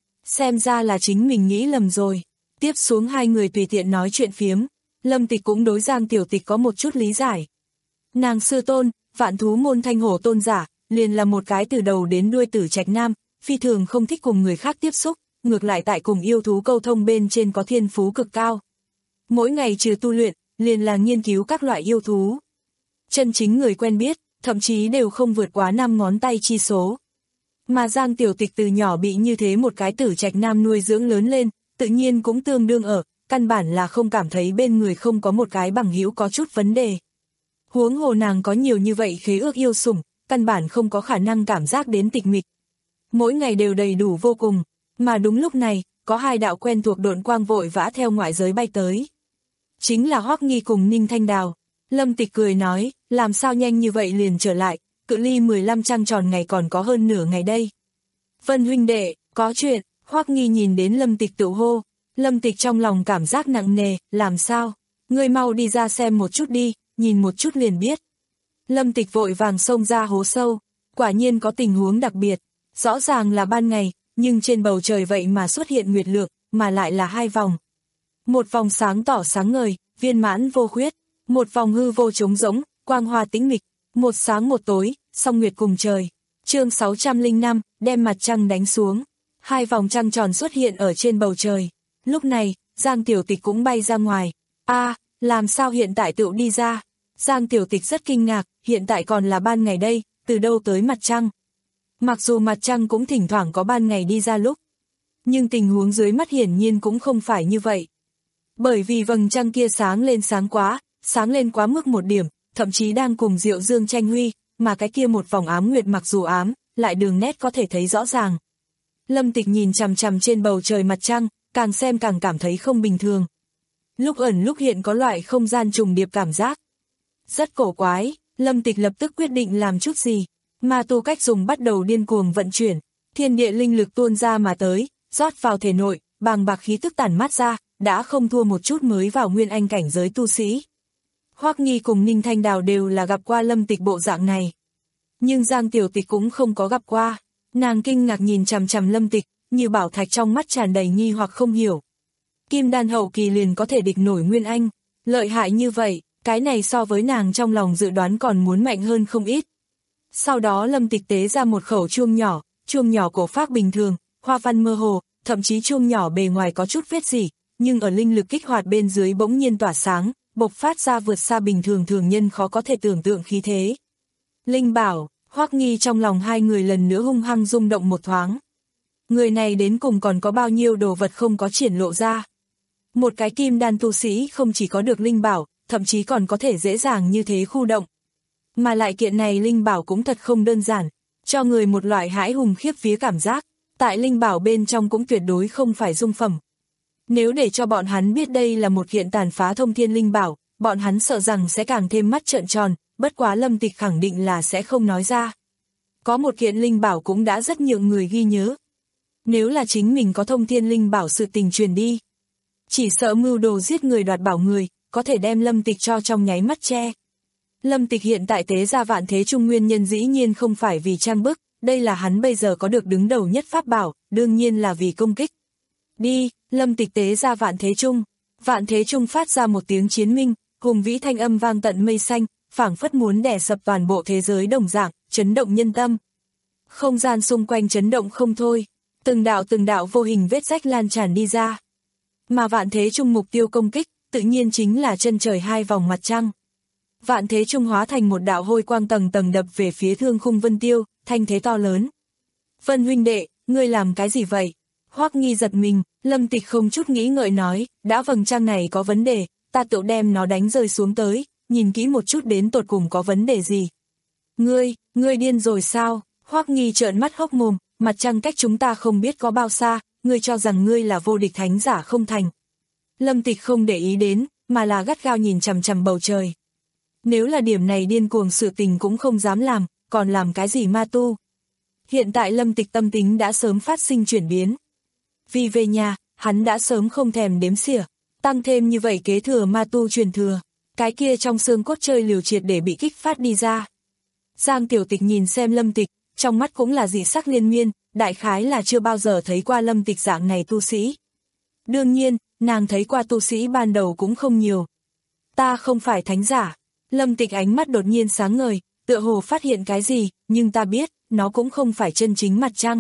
Xem ra là chính mình nghĩ lầm rồi. Tiếp xuống hai người tùy tiện nói chuyện phiếm, Lâm Tịch cũng đối Giang Tiểu Tịch có một chút lý giải. Nàng sư tôn, vạn thú môn thanh hổ tôn giả, liền là một cái từ đầu đến đuôi tử trạch nam, phi thường không thích cùng người khác tiếp xúc, ngược lại tại cùng yêu thú câu thông bên trên có thiên phú cực cao. Mỗi ngày trừ tu luyện, liền là nghiên cứu các loại yêu thú. Chân chính người quen biết, thậm chí đều không vượt quá năm ngón tay chi số. Mà Giang Tiểu Tịch từ nhỏ bị như thế một cái tử trạch nam nuôi dưỡng lớn lên, tự nhiên cũng tương đương ở, căn bản là không cảm thấy bên người không có một cái bằng hữu có chút vấn đề. Huống hồ nàng có nhiều như vậy khế ước yêu sủng, căn bản không có khả năng cảm giác đến tịch mịch. Mỗi ngày đều đầy đủ vô cùng, mà đúng lúc này, có hai đạo quen thuộc độn quang vội vã theo ngoại giới bay tới. Chính là Hoắc Nghi cùng Ninh Thanh Đào. Lâm Tịch cười nói, làm sao nhanh như vậy liền trở lại, cự ly mười lăm trăng tròn ngày còn có hơn nửa ngày đây. Vân huynh đệ, có chuyện. Hoắc Nghi nhìn đến Lâm Tịch tự hô, Lâm Tịch trong lòng cảm giác nặng nề, làm sao? Ngươi mau đi ra xem một chút đi, nhìn một chút liền biết. Lâm Tịch vội vàng xông ra hố sâu, quả nhiên có tình huống đặc biệt, rõ ràng là ban ngày, nhưng trên bầu trời vậy mà xuất hiện nguyệt lượng, mà lại là hai vòng. Một vòng sáng tỏ sáng ngời, viên mãn vô khuyết, Một vòng hư vô trống rỗng, quang hoa tĩnh mịch, một sáng một tối, song nguyệt cùng trời. Chương sáu trăm lẻ năm, đem mặt trăng đánh xuống. Hai vòng trăng tròn xuất hiện ở trên bầu trời. Lúc này, Giang Tiểu Tịch cũng bay ra ngoài. A, à, làm sao hiện tại tựu đi ra? Giang Tiểu Tịch rất kinh ngạc, hiện tại còn là ban ngày đây, từ đâu tới mặt trăng? Mặc dù mặt trăng cũng thỉnh thoảng có ban ngày đi ra lúc, nhưng tình huống dưới mắt hiển nhiên cũng không phải như vậy. Bởi vì vầng trăng kia sáng lên sáng quá, sáng lên quá mức một điểm, thậm chí đang cùng Diệu Dương tranh huy, mà cái kia một vòng ám nguyệt mặc dù ám, lại đường nét có thể thấy rõ ràng. Lâm Tịch nhìn chằm chằm trên bầu trời mặt trăng, càng xem càng cảm thấy không bình thường. Lúc ẩn lúc hiện có loại không gian trùng điệp cảm giác. Rất cổ quái, Lâm Tịch lập tức quyết định làm chút gì. Ma tu cách dùng bắt đầu điên cuồng vận chuyển, thiên địa linh lực tuôn ra mà tới, rót vào thể nội, bàng bạc khí tức tản mát ra, đã không thua một chút mới vào nguyên anh cảnh giới tu sĩ. Hoắc Nghi cùng Ninh Thanh Đào đều là gặp qua Lâm Tịch bộ dạng này. Nhưng Giang Tiểu Tịch cũng không có gặp qua, nàng kinh ngạc nhìn chằm chằm Lâm Tịch, như bảo thạch trong mắt tràn đầy nghi hoặc không hiểu. Kim đan hậu kỳ liền có thể địch nổi nguyên anh, lợi hại như vậy, cái này so với nàng trong lòng dự đoán còn muốn mạnh hơn không ít. Sau đó Lâm Tịch tế ra một khẩu chuông nhỏ, chuông nhỏ cổ phác bình thường, hoa văn mơ hồ, thậm chí chuông nhỏ bề ngoài có chút vết rỉ, nhưng ở linh lực kích hoạt bên dưới bỗng nhiên tỏa sáng, bộc phát ra vượt xa bình thường thường nhân khó có thể tưởng tượng khí thế. Linh bảo, Hoắc Nghi trong lòng hai người lần nữa hung hăng rung động một thoáng. Người này đến cùng còn có bao nhiêu đồ vật không có triển lộ ra. Một cái kim đan tu sĩ không chỉ có được linh bảo, thậm chí còn có thể dễ dàng như thế khu động. Mà lại kiện này linh bảo cũng thật không đơn giản, cho người một loại hãi hùng khiếp vía cảm giác, tại linh bảo bên trong cũng tuyệt đối không phải dung phẩm. Nếu để cho bọn hắn biết đây là một kiện tàn phá thông thiên linh bảo, bọn hắn sợ rằng sẽ càng thêm mắt trợn tròn, bất quá Lâm Tịch khẳng định là sẽ không nói ra. Có một kiện linh bảo cũng đã rất nhiều người ghi nhớ. Nếu là chính mình có thông thiên linh bảo sự tình truyền đi, chỉ sợ mưu đồ giết người đoạt bảo người, có thể đem Lâm Tịch cho trong nháy mắt che. Lâm Tịch hiện tại tế ra vạn thế trung nguyên nhân dĩ nhiên không phải vì trang bức, đây là hắn bây giờ có được đứng đầu nhất pháp bảo, đương nhiên là vì công kích. Đi, Lâm Tịch tế ra vạn thế trung, vạn thế trung phát ra một tiếng chiến minh, hùng vĩ thanh âm vang tận mây xanh, phảng phất muốn đè sập toàn bộ thế giới đồng dạng, chấn động nhân tâm. Không gian xung quanh chấn động không thôi, từng đạo từng đạo vô hình vết rách lan tràn đi ra. Mà vạn thế trung mục tiêu công kích, tự nhiên chính là chân trời hai vòng mặt trăng. Vạn thế trung hóa thành một đạo hôi quang tầng tầng đập về phía Thương Khung Vân Tiêu, thanh thế to lớn. Vân huynh đệ, ngươi làm cái gì vậy? Hoắc Nghi giật mình, Lâm Tịch không chút nghĩ ngợi nói, đã vầng trăng này có vấn đề, ta tự đem nó đánh rơi xuống tới, nhìn kỹ một chút đến tột cùng có vấn đề gì. Ngươi, ngươi điên rồi sao? Hoắc Nghi trợn mắt hốc mồm, mặt trăng cách chúng ta không biết có bao xa, ngươi cho rằng ngươi là vô địch thánh giả không thành. Lâm Tịch không để ý đến, mà là gắt gao nhìn chằm chằm bầu trời. Nếu là điểm này điên cuồng sự tình cũng không dám làm, còn làm cái gì ma tu. Hiện tại Lâm Tịch tâm tính đã sớm phát sinh chuyển biến. Vì về nhà, hắn đã sớm không thèm đếm xỉa, tăng thêm như vậy kế thừa ma tu truyền thừa, cái kia trong xương cốt chơi liều triệt để bị kích phát đi ra. Giang Tiểu Tịch nhìn xem Lâm Tịch, trong mắt cũng là dị sắc liên miên, đại khái là chưa bao giờ thấy qua Lâm Tịch dạng này tu sĩ. Đương nhiên, nàng thấy qua tu sĩ ban đầu cũng không nhiều. Ta không phải thánh giả. Lâm Tịch ánh mắt đột nhiên sáng ngời, tựa hồ phát hiện cái gì, nhưng ta biết, nó cũng không phải chân chính mặt trăng.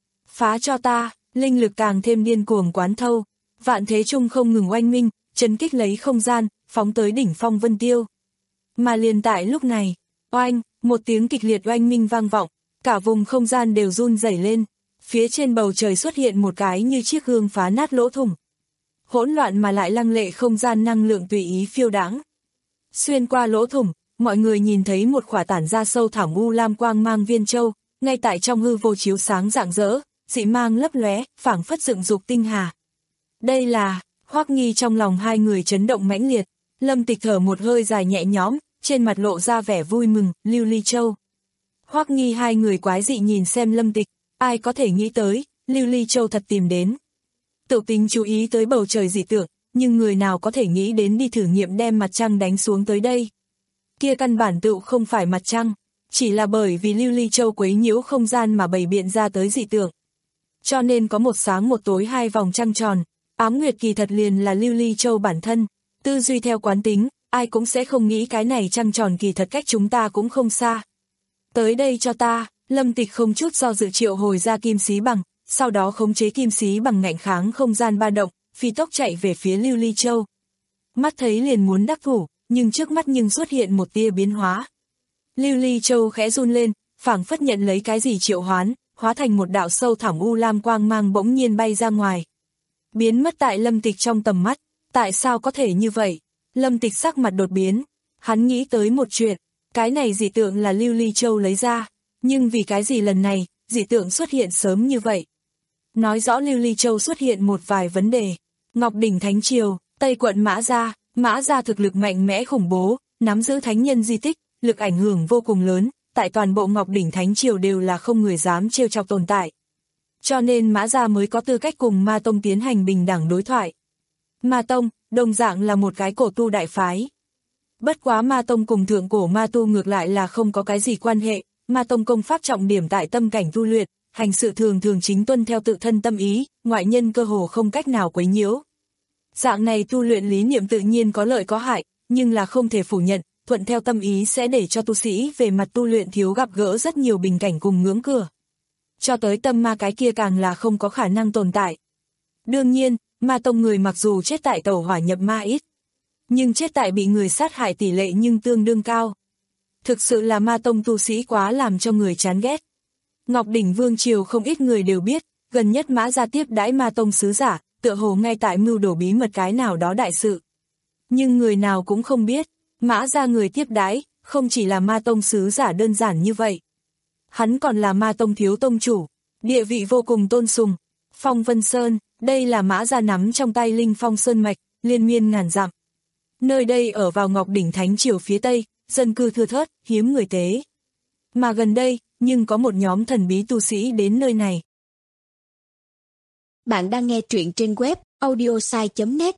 Phá cho ta, linh lực càng thêm điên cuồng quán thâu, vạn thế trung không ngừng oanh minh, chấn kích lấy không gian, phóng tới đỉnh phong Vân Tiêu. Mà liền tại lúc này, oanh, một tiếng kịch liệt oanh minh vang vọng, cả vùng không gian đều run rẩy lên, phía trên bầu trời xuất hiện một cái như chiếc gương phá nát lỗ thủng. Hỗn loạn mà lại lăng lệ không gian năng lượng tùy ý phiêu đãng. Xuyên qua lỗ thủng, mọi người nhìn thấy một khỏa tản ra sâu thẳm u lam quang mang viên châu, ngay tại trong hư vô chiếu sáng rạng rỡ, dị mang lấp lóe, phảng phất dựng dục tinh hà. Đây là, Hoắc Nghi trong lòng hai người chấn động mãnh liệt, Lâm Tịch thở một hơi dài nhẹ nhõm, trên mặt lộ ra vẻ vui mừng, lưu ly châu. Hoắc Nghi hai người quái dị nhìn xem Lâm Tịch, ai có thể nghĩ tới, lưu ly châu thật tìm đến. Tự tính chú ý tới bầu trời dị tượng, nhưng người nào có thể nghĩ đến đi thử nghiệm đem mặt trăng đánh xuống tới đây. Kia căn bản tựu không phải mặt trăng, chỉ là bởi vì lưu ly châu quấy nhiễu không gian mà bày biện ra tới dị tượng. Cho nên có một sáng một tối hai vòng trăng tròn, ám nguyệt kỳ thật liền là lưu ly châu bản thân, tư duy theo quán tính, ai cũng sẽ không nghĩ cái này trăng tròn kỳ thật cách chúng ta cũng không xa. Tới đây cho ta, Lâm Tịch không chút do dự triệu hồi ra kim xí bằng, sau đó khống chế kim xí bằng ngạnh kháng không gian ba động, phi tốc chạy về phía Lưu Ly Châu. Mắt thấy liền muốn đắc thủ, nhưng trước mắt nhưng xuất hiện một tia biến hóa. Lưu Ly Châu khẽ run lên, phảng phất nhận lấy cái gì triệu hoán, hóa thành một đạo sâu thẳm u lam quang mang bỗng nhiên bay ra ngoài. Biến mất tại Lâm Tịch trong tầm mắt, tại sao có thể như vậy? Lâm Tịch sắc mặt đột biến, hắn nghĩ tới một chuyện, cái này dị tượng là Lưu Ly Châu lấy ra, nhưng vì cái gì lần này, dị tượng xuất hiện sớm như vậy? Nói rõ Lưu Ly Châu xuất hiện một vài vấn đề. Ngọc Đỉnh Thánh Triều, Tây quận Mã Gia, Mã Gia thực lực mạnh mẽ khủng bố, nắm giữ thánh nhân di tích, lực ảnh hưởng vô cùng lớn, tại toàn bộ Ngọc Đỉnh Thánh Triều đều là không người dám trêu chọc tồn tại. Cho nên Mã Gia mới có tư cách cùng Ma Tông tiến hành bình đẳng đối thoại. Ma Tông, đồng dạng là một cái cổ tu đại phái. Bất quá Ma Tông cùng thượng cổ Ma Tu ngược lại là không có cái gì quan hệ, Ma Tông công pháp trọng điểm tại tâm cảnh tu luyện, hành sự thường thường chính tuân theo tự thân tâm ý, ngoại nhân cơ hồ không cách nào quấy nhiễu. Dạng này tu luyện lý niệm tự nhiên có lợi có hại, nhưng là không thể phủ nhận, thuận theo tâm ý sẽ để cho tu sĩ về mặt tu luyện thiếu gặp gỡ rất nhiều bình cảnh cùng ngưỡng cửa. Cho tới tâm ma cái kia càng là không có khả năng tồn tại. Đương nhiên, Ma Tông người mặc dù chết tại tẩu hỏa nhập ma ít, nhưng chết tại bị người sát hại tỷ lệ nhưng tương đương cao. Thực sự là Ma Tông tu sĩ quá làm cho người chán ghét. Ngọc Đỉnh Vương Triều không ít người đều biết, gần nhất Mã Gia tiếp đãi Ma Tông sứ giả, tựa hồ ngay tại mưu đồ bí mật cái nào đó đại sự. Nhưng người nào cũng không biết, Mã Gia người tiếp đãi, không chỉ là Ma Tông sứ giả đơn giản như vậy. Hắn còn là Ma Tông thiếu tông chủ, địa vị vô cùng tôn sùng. Phong Vân Sơn, đây là Mã Gia nắm trong tay Linh Phong Sơn Mạch, liên miên ngàn dặm. Nơi đây ở vào Ngọc Đỉnh Thánh Triều phía Tây, dân cư thưa thớt, hiếm người tế. Mà gần đây, nhưng có một nhóm thần bí tu sĩ đến nơi này. Bạn đang nghe truyện trên web audiosai chấm net.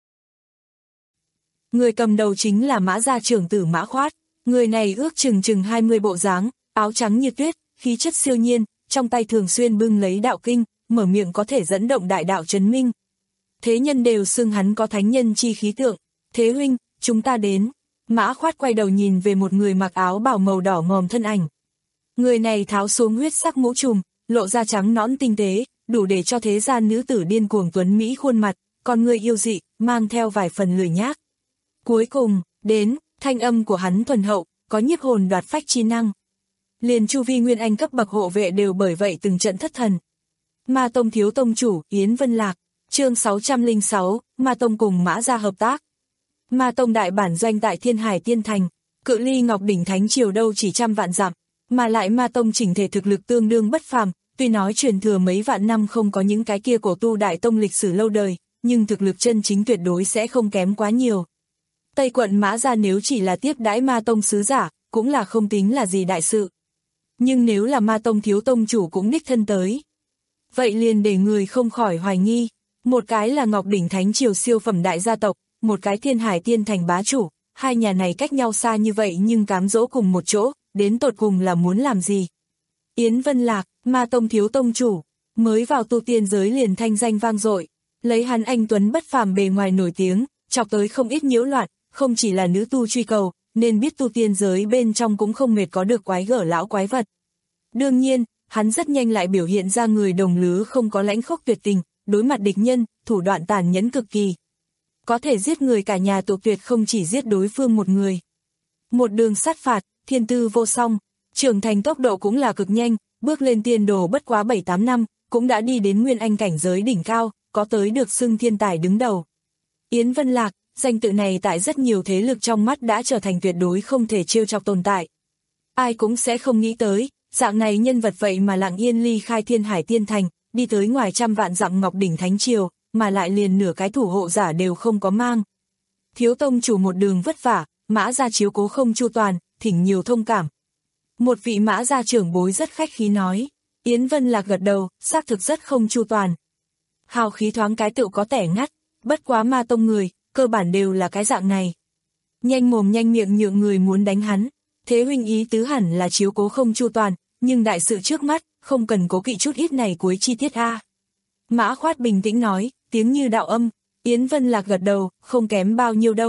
Người cầm đầu chính là Mã Gia trưởng tử Mã Khoát. Người này ước chừng chừng hai mươi bộ dáng, áo trắng như tuyết, khí chất siêu nhiên, trong tay thường xuyên bưng lấy đạo kinh, mở miệng có thể dẫn động đại đạo chấn minh. Thế nhân đều xưng hắn có thánh nhân chi khí tượng. Thế huynh, chúng ta đến. Mã Khoát quay đầu nhìn về một người mặc áo bào màu đỏ ngòm thân ảnh. Người này tháo xuống huyết sắc mũ trùm, lộ ra trắng nõn tinh tế, đủ để cho thế gian nữ tử điên cuồng tuấn mỹ khuôn mặt, con người yêu dị, mang theo vài phần lười nhác. Cuối cùng, đến, thanh âm của hắn thuần hậu, có nhiếp hồn đoạt phách chi năng. Liền chu vi nguyên anh cấp bậc hộ vệ đều bởi vậy từng trận thất thần. Ma Tông thiếu tông chủ, Yến Vân Lạc, chương sáu trăm lẻ sáu, Ma Tông cùng Mã Gia hợp tác. Ma Tông đại bản doanh tại Thiên Hải Tiên Thành, cự ly Ngọc Đỉnh Thánh Triều đâu chỉ trăm vạn dặm, mà lại Ma Tông chỉnh thể thực lực tương đương bất phàm, tuy nói truyền thừa mấy vạn năm không có những cái kia cổ tu đại tông lịch sử lâu đời, nhưng thực lực chân chính tuyệt đối sẽ không kém quá nhiều. Tây quận Mã Gia nếu chỉ là tiếp đãi Ma Tông sứ giả, cũng là không tính là gì đại sự. Nhưng nếu là Ma Tông thiếu tông chủ cũng đích thân tới, vậy liền để người không khỏi hoài nghi. Một cái là Ngọc Đỉnh Thánh Triều siêu phẩm đại gia tộc, một cái Thiên Hải Tiên Thành bá chủ, hai nhà này cách nhau xa như vậy nhưng cám dỗ cùng một chỗ, đến tột cùng là muốn làm gì? Yến Vân Lạc, Ma Tông thiếu tông chủ, mới vào tu tiên giới liền thanh danh vang dội, lấy hắn anh tuấn bất phàm bề ngoài nổi tiếng, chọc tới không ít nhiễu loạn, không chỉ là nữ tu truy cầu, nên biết tu tiên giới bên trong cũng không mệt có được quái gở lão quái vật. Đương nhiên, hắn rất nhanh lại biểu hiện ra người đồng lứa không có lãnh khốc tuyệt tình, đối mặt địch nhân, thủ đoạn tàn nhẫn cực kỳ. Có thể giết người cả nhà tụ tuyệt không chỉ giết đối phương một người. Một đường sát phạt, thiên tư vô song, trưởng thành tốc độ cũng là cực nhanh, bước lên tiên đồ bất quá bảy tám năm, cũng đã đi đến nguyên anh cảnh giới đỉnh cao, có tới được xưng thiên tài đứng đầu. Yến Vân Lạc, danh tự này tại rất nhiều thế lực trong mắt đã trở thành tuyệt đối không thể trêu chọc tồn tại. Ai cũng sẽ không nghĩ tới, dạng này nhân vật vậy mà lặng yên ly khai Thiên Hải Tiên Thành, đi tới ngoài trăm vạn dặm Ngọc Đỉnh Thánh Triều, mà lại liền nửa cái thủ hộ giả đều không có mang. Thiếu tông chủ một đường vất vả, Mã Gia chiếu cố không chu toàn, thỉnh nhiều thông cảm. Một vị Mã Gia trưởng bối rất khách khí nói. Yến Vân Lạc gật đầu, xác thực rất không chu toàn. Hào khí thoáng cái tựu có tẻ ngắt, bất quá Ma Tông người, cơ bản đều là cái dạng này. Nhanh mồm nhanh miệng nhượng người muốn đánh hắn, thế huynh ý tứ hẳn là chiếu cố không chu toàn, nhưng đại sự trước mắt, không cần cố kỵ chút ít này cuối chi tiết a. Mã Khoát bình tĩnh nói, tiếng như đạo âm. Yến Vân Lạc gật đầu, không kém bao nhiêu đâu.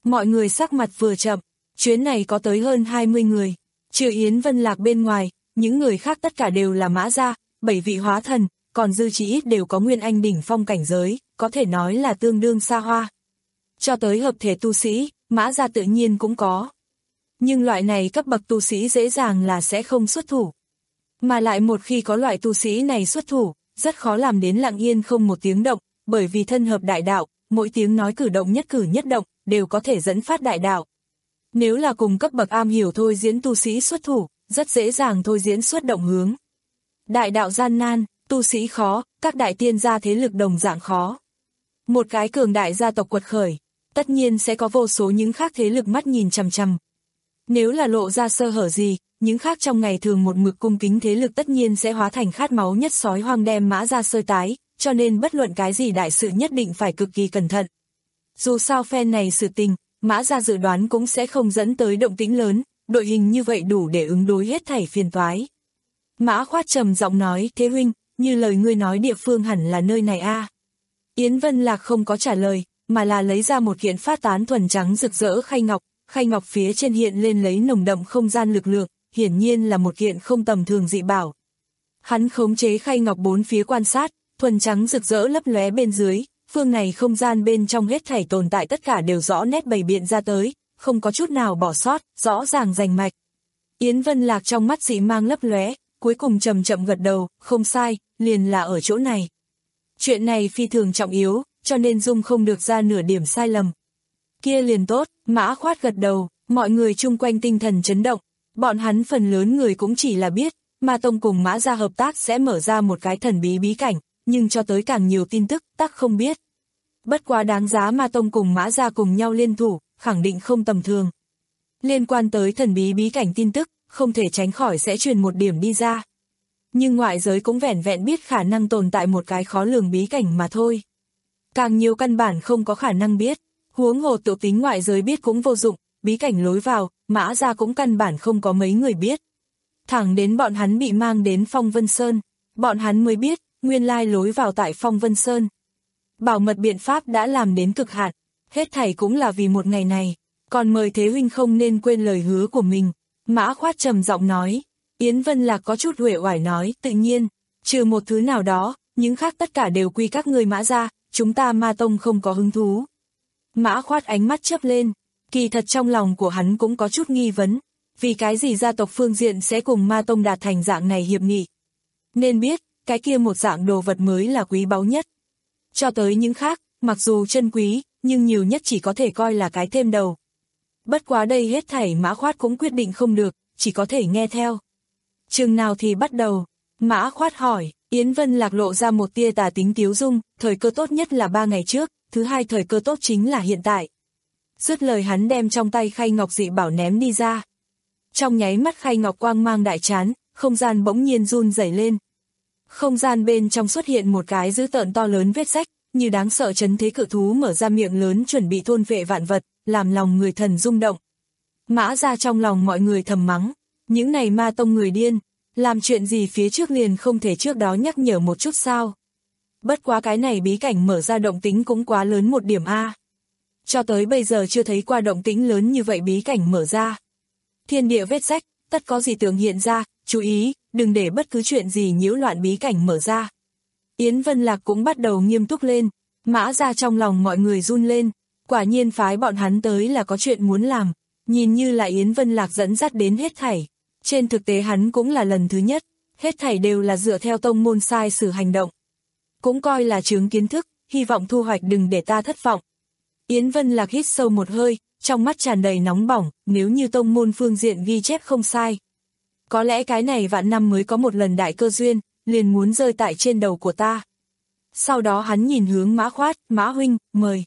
Mọi người sắc mặt vừa chậm, chuyến này có tới hơn hai mươi người, trừ Yến Vân Lạc bên ngoài, những người khác tất cả đều là Mã gia, bảy vị hóa thần, còn dư chỉ ít đều có nguyên anh đỉnh phong cảnh giới, có thể nói là tương đương xa hoa. Cho tới hợp thể tu sĩ, Mã gia tự nhiên cũng có. Nhưng loại này cấp bậc tu sĩ dễ dàng là sẽ không xuất thủ. Mà lại một khi có loại tu sĩ này xuất thủ, rất khó làm đến lặng yên không một tiếng động, bởi vì thân hợp đại đạo, mỗi tiếng nói cử động nhất cử nhất động, đều có thể dẫn phát đại đạo. Nếu là cùng cấp bậc am hiểu thôi diễn tu sĩ xuất thủ, rất dễ dàng thôi diễn xuất động hướng. Đại đạo gian nan, tu sĩ khó, các đại tiên gia thế lực đồng dạng khó. Một cái cường đại gia tộc quật khởi, tất nhiên sẽ có vô số những khác thế lực mắt nhìn chằm chằm. Nếu là lộ ra sơ hở gì, những khác trong ngày thường một mực cung kính thế lực tất nhiên sẽ hóa thành khát máu nhất sói hoang đem Mã gia sơi tái, cho nên bất luận cái gì đại sự nhất định phải cực kỳ cẩn thận. Dù sao phen này sự tình, Mã gia dự đoán cũng sẽ không dẫn tới động tĩnh lớn, đội hình như vậy đủ để ứng đối hết thảy phiền toái. Mã Khoát trầm giọng nói, thế huynh, như lời ngươi nói địa phương hẳn là nơi này a. À. Yến Vân Lạc không có trả lời, mà là lấy ra một kiện phát tán thuần trắng rực rỡ khay ngọc, khay ngọc phía trên hiện lên lấy nồng đậm không gian lực lượng, hiển nhiên là một kiện không tầm thường dị bảo. Hắn khống chế khay ngọc bốn phía quan sát, thuần trắng rực rỡ lấp lóe bên dưới, phương này không gian bên trong hết thảy tồn tại tất cả đều rõ nét bày biện ra tới, không có chút nào bỏ sót, rõ ràng rành mạch. Yến Vân Lạc trong mắt dị mang lấp lóe, cuối cùng chậm chậm gật đầu, không sai, liền là ở chỗ này. Chuyện này phi thường trọng yếu, cho nên dung không được ra nửa điểm sai lầm. Kia liền tốt, Mã Khoát gật đầu, mọi người chung quanh tinh thần chấn động, bọn hắn phần lớn người cũng chỉ là biết, Ma Tông cùng Mã gia hợp tác sẽ mở ra một cái thần bí bí cảnh, nhưng cho tới càng nhiều tin tức, tắc không biết. Bất quá đáng giá Ma Tông cùng Mã gia cùng nhau liên thủ, khẳng định không tầm thường. Liên quan tới thần bí bí cảnh tin tức, không thể tránh khỏi sẽ truyền một điểm đi ra. Nhưng ngoại giới cũng vẻn vẹn biết khả năng tồn tại một cái khó lường bí cảnh mà thôi. Càng nhiều căn bản không có khả năng biết, huống hồ tự tính ngoại giới biết cũng vô dụng, bí cảnh lối vào, Mã gia cũng căn bản không có mấy người biết. Thẳng đến bọn hắn bị mang đến Phong Vân Sơn, bọn hắn mới biết, nguyên lai lối vào tại Phong Vân Sơn. Bảo mật biện pháp đã làm đến cực hạn, hết thảy cũng là vì một ngày này, còn mời thế huynh không nên quên lời hứa của mình. Mã Khoát trầm giọng nói, Yến Vân Lạc có chút uể oải nói, tự nhiên, trừ một thứ nào đó, những khác tất cả đều quy các ngươi Mã gia, chúng ta Ma Tông không có hứng thú. Mã Khoát ánh mắt chớp lên, kỳ thật trong lòng của hắn cũng có chút nghi vấn, vì cái gì gia tộc phương diện sẽ cùng Ma Tông đạt thành dạng này hiệp nghị. Nên biết, cái kia một dạng đồ vật mới là quý báu nhất. Cho tới những khác, mặc dù chân quý, nhưng nhiều nhất chỉ có thể coi là cái thêm đầu. Bất quá đây hết thảy Mã Khoát cũng quyết định không được, chỉ có thể nghe theo. Chừng nào thì bắt đầu? Mã Khoát hỏi, Yến Vân Lạc lộ ra một tia tà tính tiếu dung, thời cơ tốt nhất là ba ngày trước, thứ hai thời cơ tốt chính là hiện tại. Dứt lời hắn đem trong tay khay ngọc dị bảo ném đi ra. Trong nháy mắt khay ngọc quang mang đại chán, không gian bỗng nhiên run rẩy lên. Không gian bên trong xuất hiện một cái dữ tợn to lớn vết rách, như đáng sợ chấn thế cự thú mở ra miệng lớn chuẩn bị thôn vệ vạn vật, làm lòng người thần rung động. Mã ra trong lòng mọi người thầm mắng, những này Ma Tông người điên, làm chuyện gì phía trước liền không thể trước đó nhắc nhở một chút sao. Bất quá cái này bí cảnh mở ra động tĩnh cũng quá lớn một điểm A. Cho tới bây giờ chưa thấy qua động tĩnh lớn như vậy bí cảnh mở ra. Thiên địa vết rách, tất có gì tưởng hiện ra, chú ý, đừng để bất cứ chuyện gì nhiễu loạn bí cảnh mở ra. Yến Vân Lạc cũng bắt đầu nghiêm túc lên, Mã ra trong lòng mọi người run lên, quả nhiên phái bọn hắn tới là có chuyện muốn làm, nhìn như là Yến Vân Lạc dẫn dắt đến hết thảy. Trên thực tế hắn cũng là lần thứ nhất, hết thảy đều là dựa theo tông môn sai sử hành động. Cũng coi là chướng kiến thức, hy vọng thu hoạch đừng để ta thất vọng. Yến Vân Lạc hít sâu một hơi, trong mắt tràn đầy nóng bỏng, nếu như tông môn phương diện ghi chép không sai. Có lẽ cái này vạn năm mới có một lần đại cơ duyên, liền muốn rơi tại trên đầu của ta. Sau đó hắn nhìn hướng Mã Khoát, Mã huynh, mời.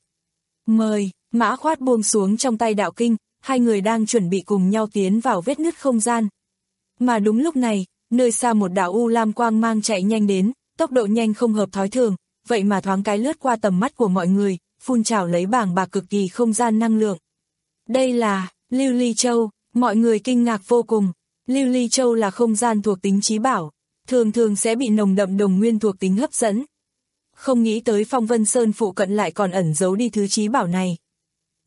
Mời, Mã Khoát buông xuống trong tay đạo kinh, hai người đang chuẩn bị cùng nhau tiến vào vết nứt không gian. Mà đúng lúc này, nơi xa một đạo u lam quang mang chạy nhanh đến, tốc độ nhanh không hợp thói thường, vậy mà thoáng cái lướt qua tầm mắt của mọi người, phun trào lấy bảng bạc cực kỳ không gian năng lượng. Đây là Lưu Ly Châu, mọi người kinh ngạc vô cùng. Lưu Ly Châu là không gian thuộc tính chí bảo, thường thường sẽ bị nồng đậm đồng nguyên thuộc tính hấp dẫn. Không nghĩ tới Phong Vân Sơn phụ cận lại còn ẩn giấu đi thứ chí bảo này.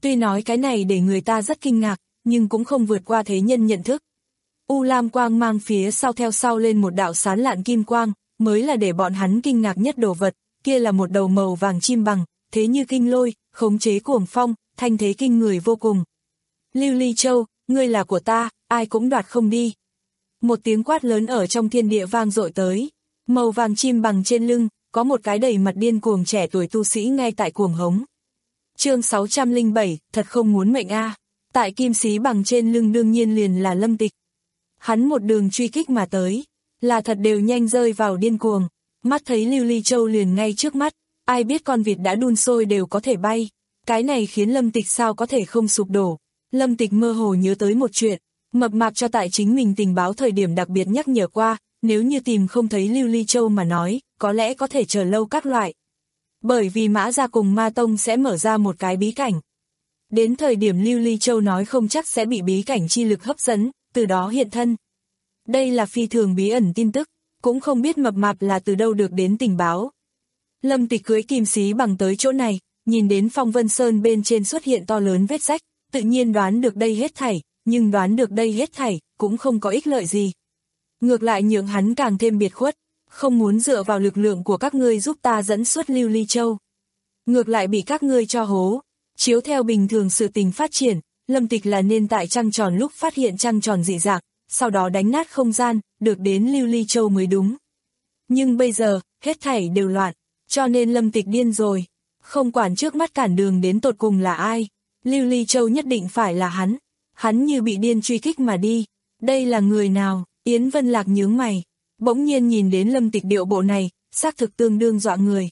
Tuy nói cái này để người ta rất kinh ngạc, nhưng cũng không vượt qua thế nhân nhận thức. U lam quang mang phía sau theo sau lên một đạo sán lạn kim quang, mới là để bọn hắn kinh ngạc nhất đồ vật, kia là một đầu màu vàng chim bằng, thế như kinh lôi, khống chế cuồng phong, thanh thế kinh người vô cùng. Lưu Ly Châu, ngươi là của ta, ai cũng đoạt không đi. Một tiếng quát lớn ở trong thiên địa vang dội tới, màu vàng chim bằng trên lưng, có một cái đầy mặt điên cuồng trẻ tuổi tu sĩ ngay tại cuồng hống. Chương sáu trăm lẻ bảy, thật không muốn mệnh a. Tại kim xí bằng trên lưng đương nhiên liền là Lâm Tịch. Hắn một đường truy kích mà tới, là thật đều nhanh rơi vào điên cuồng, mắt thấy Lưu Ly Châu liền ngay trước mắt, ai biết con vịt đã đun sôi đều có thể bay, cái này khiến Lâm Tịch sao có thể không sụp đổ. Lâm Tịch mơ hồ nhớ tới một chuyện, mập mạp cho tại chính mình tình báo thời điểm đặc biệt nhắc nhở qua, nếu như tìm không thấy Lưu Ly Châu mà nói, có lẽ có thể chờ lâu các loại. Bởi vì Mã Gia cùng Ma Tông sẽ mở ra một cái bí cảnh. Đến thời điểm Lưu Ly Châu nói không chắc sẽ bị bí cảnh chi lực hấp dẫn, từ đó hiện thân. Đây là phi thường bí ẩn tin tức, cũng không biết mập mạp là từ đâu được đến tình báo. Lâm Tịch cưới kim xí bằng tới chỗ này, nhìn đến Phong Vân Sơn bên trên xuất hiện to lớn vết rách, tự nhiên đoán được đây hết thảy, nhưng đoán được đây hết thảy, cũng không có ích lợi gì. Ngược lại nhượng hắn càng thêm biệt khuất, không muốn dựa vào lực lượng của các ngươi giúp ta dẫn xuất Lưu Ly Châu. Ngược lại bị các ngươi cho hố, chiếu theo bình thường sự tình phát triển, Lâm Tịch là nên tại trăng tròn lúc phát hiện trăng tròn dị dạng, sau đó đánh nát không gian, được đến Lưu Ly Châu mới đúng. Nhưng bây giờ, hết thảy đều loạn, cho nên Lâm Tịch điên rồi, không quản trước mắt cản đường đến tột cùng là ai, Lưu Ly Châu nhất định phải là hắn, hắn như bị điên truy kích mà đi, đây là người nào? Yến Vân Lạc nhướng mày, bỗng nhiên nhìn đến Lâm Tịch điệu bộ này, xác thực tương đương dọa người.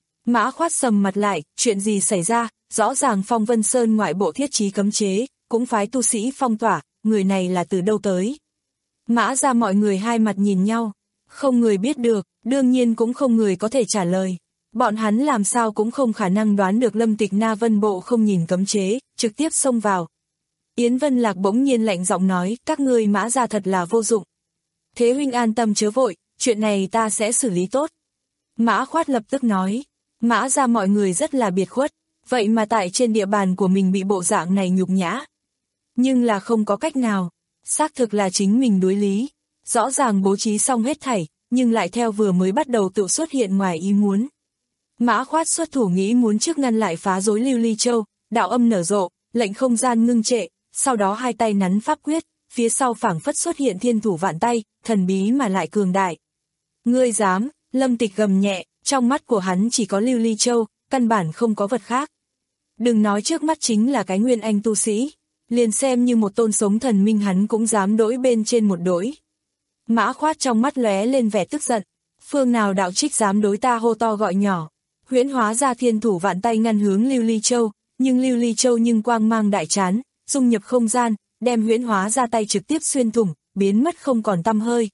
Mã Khoát sầm mặt lại, chuyện gì xảy ra, rõ ràng Phong Vân Sơn ngoại bộ thiết trí cấm chế, cũng phái tu sĩ phong tỏa, người này là từ đâu tới? Mã ra mọi người hai mặt nhìn nhau, không người biết được, đương nhiên cũng không người có thể trả lời. Bọn hắn làm sao cũng không khả năng đoán được Lâm Tịch Na Vân Bộ không nhìn cấm chế, trực tiếp xông vào. Yến Vân Lạc bỗng nhiên lạnh giọng nói, các ngươi Mã ra thật là vô dụng. Thế huynh an tâm chớ vội, chuyện này ta sẽ xử lý tốt. Mã Khoát lập tức nói, Mã ra mọi người rất là biệt khuất, vậy mà tại trên địa bàn của mình bị bộ dạng này nhục nhã. Nhưng là không có cách nào, xác thực là chính mình đối lý, rõ ràng bố trí xong hết thảy, nhưng lại theo vừa mới bắt đầu tự xuất hiện ngoài ý muốn. Mã Khoát xuất thủ nghĩ muốn trước ngăn lại phá rối Lưu Ly Châu, đạo âm nở rộ, lệnh không gian ngưng trệ, sau đó hai tay nắn pháp quyết, phía sau phảng phất xuất hiện thiên thủ vạn tay, thần bí mà lại cường đại. Ngươi dám, Lâm Tịch gầm nhẹ, trong mắt của hắn chỉ có Lưu Ly Châu, căn bản không có vật khác. Đừng nói trước mắt chính là cái nguyên anh tu sĩ, liền xem như một tôn sống thần minh hắn cũng dám đỗi bên trên một đỗi. Mã Khoát trong mắt lóe lên vẻ tức giận, phương nào đạo trích dám đối ta hô to gọi nhỏ, huyễn hóa ra thiên thủ vạn tay ngăn hướng Lưu Ly Châu, nhưng Lưu Ly Châu nhưng quang mang đại chán, dung nhập không gian, đem huyễn hóa ra tay trực tiếp xuyên thủng, biến mất không còn tăm hơi.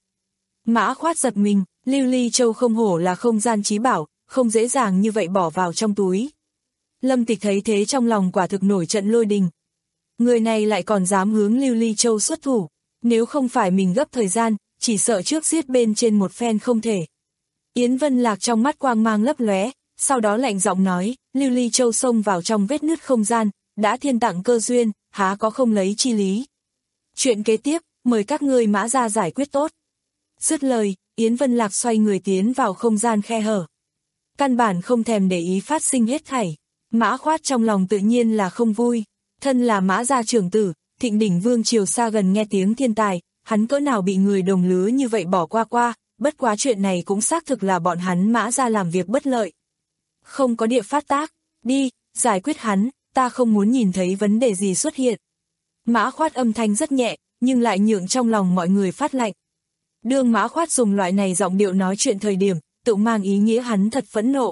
Mã Khoát giật mình, Lưu Ly Châu không hổ là không gian chí bảo, không dễ dàng như vậy bỏ vào trong túi. Lâm Tịch thấy thế trong lòng quả thực nổi trận lôi đình. Người này lại còn dám hướng Lưu Ly Châu xuất thủ, nếu không phải mình gấp thời gian, chỉ sợ trước giết bên trên một phen không thể. Yến Vân Lạc trong mắt quang mang lấp lóe, sau đó lạnh giọng nói, Lưu Ly Châu xông vào trong vết nứt không gian, đã thiên tặng cơ duyên, há có không lấy chi lý. Chuyện kế tiếp, mời các ngươi Mã ra giải quyết tốt. Dứt lời, Yến Vân Lạc xoay người tiến vào không gian khe hở. Căn bản không thèm để ý phát sinh hết thảy. Mã Khoát trong lòng tự nhiên là không vui. Thân là Mã gia trưởng tử, Thịnh đỉnh vương triều xa gần nghe tiếng thiên tài, hắn cỡ nào bị người đồng lứa như vậy bỏ qua qua, bất quá chuyện này cũng xác thực là bọn hắn Mã gia làm việc bất lợi. Không có địa phát tác, đi, giải quyết hắn, ta không muốn nhìn thấy vấn đề gì xuất hiện. Mã Khoát âm thanh rất nhẹ, nhưng lại nhượng trong lòng mọi người phát lạnh. Đương Mã Khoát dùng loại này giọng điệu nói chuyện thời điểm, tự mang ý nghĩa hắn thật phẫn nộ.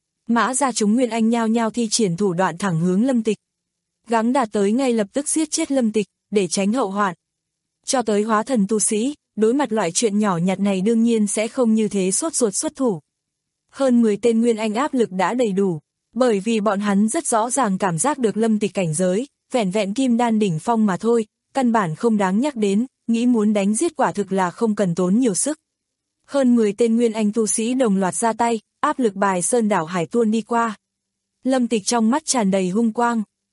Mã gia chúng Nguyên Anh nhao nhao thi triển thủ đoạn thẳng hướng Lâm Tịch. Gắng đạt tới ngay lập tức giết chết Lâm Tịch, để tránh hậu hoạn. Cho tới hóa thần tu sĩ, đối mặt loại chuyện nhỏ nhặt này đương nhiên sẽ không như thế sốt ruột xuất thủ. Hơn mười tên Nguyên Anh áp lực đã đầy đủ, bởi vì bọn hắn rất rõ ràng cảm giác được Lâm Tịch cảnh giới, vẹn vẹn kim đan đỉnh phong mà thôi, căn bản không đáng nhắc đến, nghĩ muốn đánh giết quả thực là không cần tốn nhiều sức. Hơn mười tên Nguyên Anh tu sĩ đồng loạt ra tay, áp lực bài sơn đảo hải tuôn đi qua. Lâm Tịch trong mắt tràn đầy hung quang,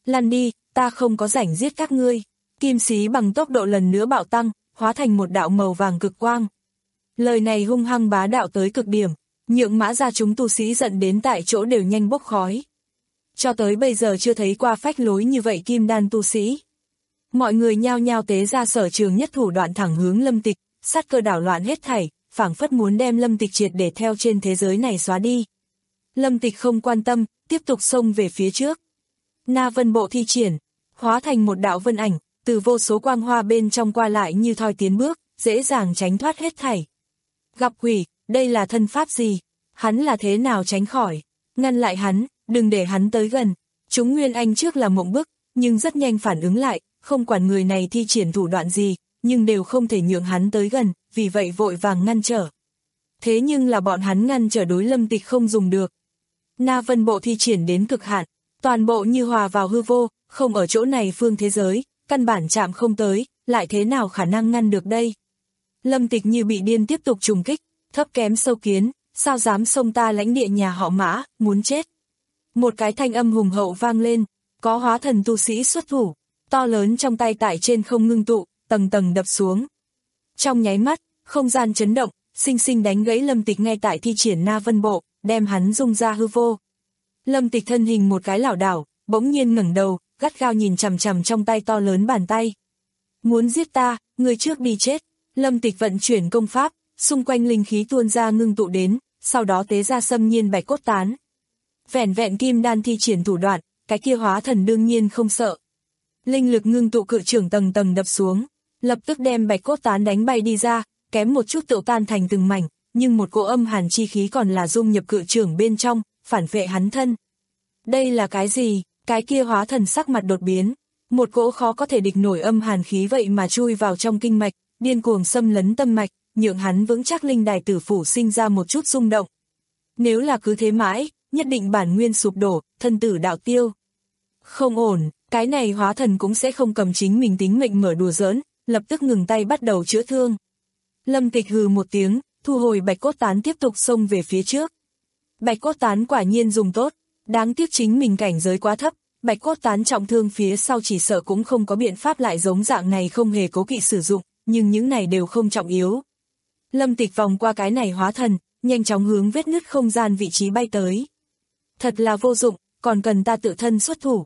Lăn đi, ta không có rảnh giết các ngươi. Kim xí bằng tốc độ lần nữa bạo tăng, hóa thành một đạo màu vàng cực quang. Lời này hung hăng bá đạo tới cực điểm, nhượng Mã gia chúng tu sĩ giận đến tại chỗ đều nhanh bốc khói. Cho tới bây giờ chưa thấy qua phách lối như vậy kim đan tu sĩ. Mọi người nhao nhao tế ra sở trường nhất thủ đoạn thẳng hướng Lâm Tịch, sát cơ đảo loạn hết thảy, phảng phất muốn đem Lâm Tịch triệt để theo trên thế giới này xóa đi. Lâm Tịch không quan tâm, tiếp tục xông về phía trước. Na vân bộ thi triển, hóa thành một đạo vân ảnh, từ vô số quang hoa bên trong qua lại như thoi tiến bước, dễ dàng tránh thoát hết thảy. Gặp quỷ, đây là thân pháp gì? Hắn là thế nào tránh khỏi? Ngăn lại hắn, đừng để hắn tới gần. Chúng Nguyên Anh trước là mộng bức, nhưng rất nhanh phản ứng lại, không quản người này thi triển thủ đoạn gì, nhưng đều không thể nhượng hắn tới gần, vì vậy vội vàng ngăn trở. Thế nhưng là bọn hắn ngăn trở đối Lâm Tịch không dùng được. Na vân bộ thi triển đến cực hạn, toàn bộ như hòa vào hư vô, không ở chỗ này phương thế giới, căn bản chạm không tới, lại thế nào khả năng ngăn được đây? Lâm Tịch như bị điên tiếp tục trùng kích, thấp kém sâu kiến, sao dám xông ta lãnh địa nhà họ Mã, muốn chết. Một cái thanh âm hùng hậu vang lên, có hóa thần tu sĩ xuất thủ, to lớn trong tay tại trên không ngưng tụ, tầng tầng đập xuống. Trong nháy mắt, không gian chấn động, sinh sinh đánh gãy Lâm Tịch ngay tại thi triển Na vân bộ, đem hắn rung ra hư vô. Lâm Tịch thân hình một cái lảo đảo, bỗng nhiên ngẩng đầu, gắt gao nhìn chằm chằm trong tay to lớn bàn tay. Muốn giết ta, người trước đi chết. Lâm Tịch vận chuyển công pháp, xung quanh linh khí tuôn ra ngưng tụ đến, sau đó tế ra xâm nhiên bạch cốt tán. Vẻn vẹn kim đan thi triển thủ đoạn, cái kia hóa thần đương nhiên không sợ. Linh lực ngưng tụ cự trưởng tầng tầng đập xuống, lập tức đem bạch cốt tán đánh bay đi ra, kém một chút tựu tan thành từng mảnh, nhưng một cỗ âm hàn chi khí còn là dung nhập cự trưởng bên trong, phản vệ hắn thân. Đây là cái gì? Cái kia hóa thần sắc mặt đột biến, một cỗ khó có thể địch nổi âm hàn khí vậy mà chui vào trong kinh mạch, điên cuồng xâm lấn tâm mạch, nhượng hắn vững chắc linh đài tử phủ sinh ra một chút rung động. Nếu là cứ thế mãi, nhất định bản nguyên sụp đổ, thân tử đạo tiêu. Không ổn, cái này hóa thần cũng sẽ không cầm chính mình tính mệnh mở đùa giỡn, lập tức ngừng tay bắt đầu chữa thương. Lâm Tịch hừ một tiếng, thu hồi bạch cốt tán tiếp tục xông về phía trước. Bạch cốt tán quả nhiên dùng tốt, đáng tiếc chính mình cảnh giới quá thấp, bạch cốt tán trọng thương phía sau chỉ sợ cũng không có biện pháp lại giống dạng này không hề cố kỵ sử dụng, nhưng những này đều không trọng yếu. Lâm Tịch vòng qua cái này hóa thần, nhanh chóng hướng vết nứt không gian vị trí bay tới. Thật là vô dụng, còn cần ta tự thân xuất thủ.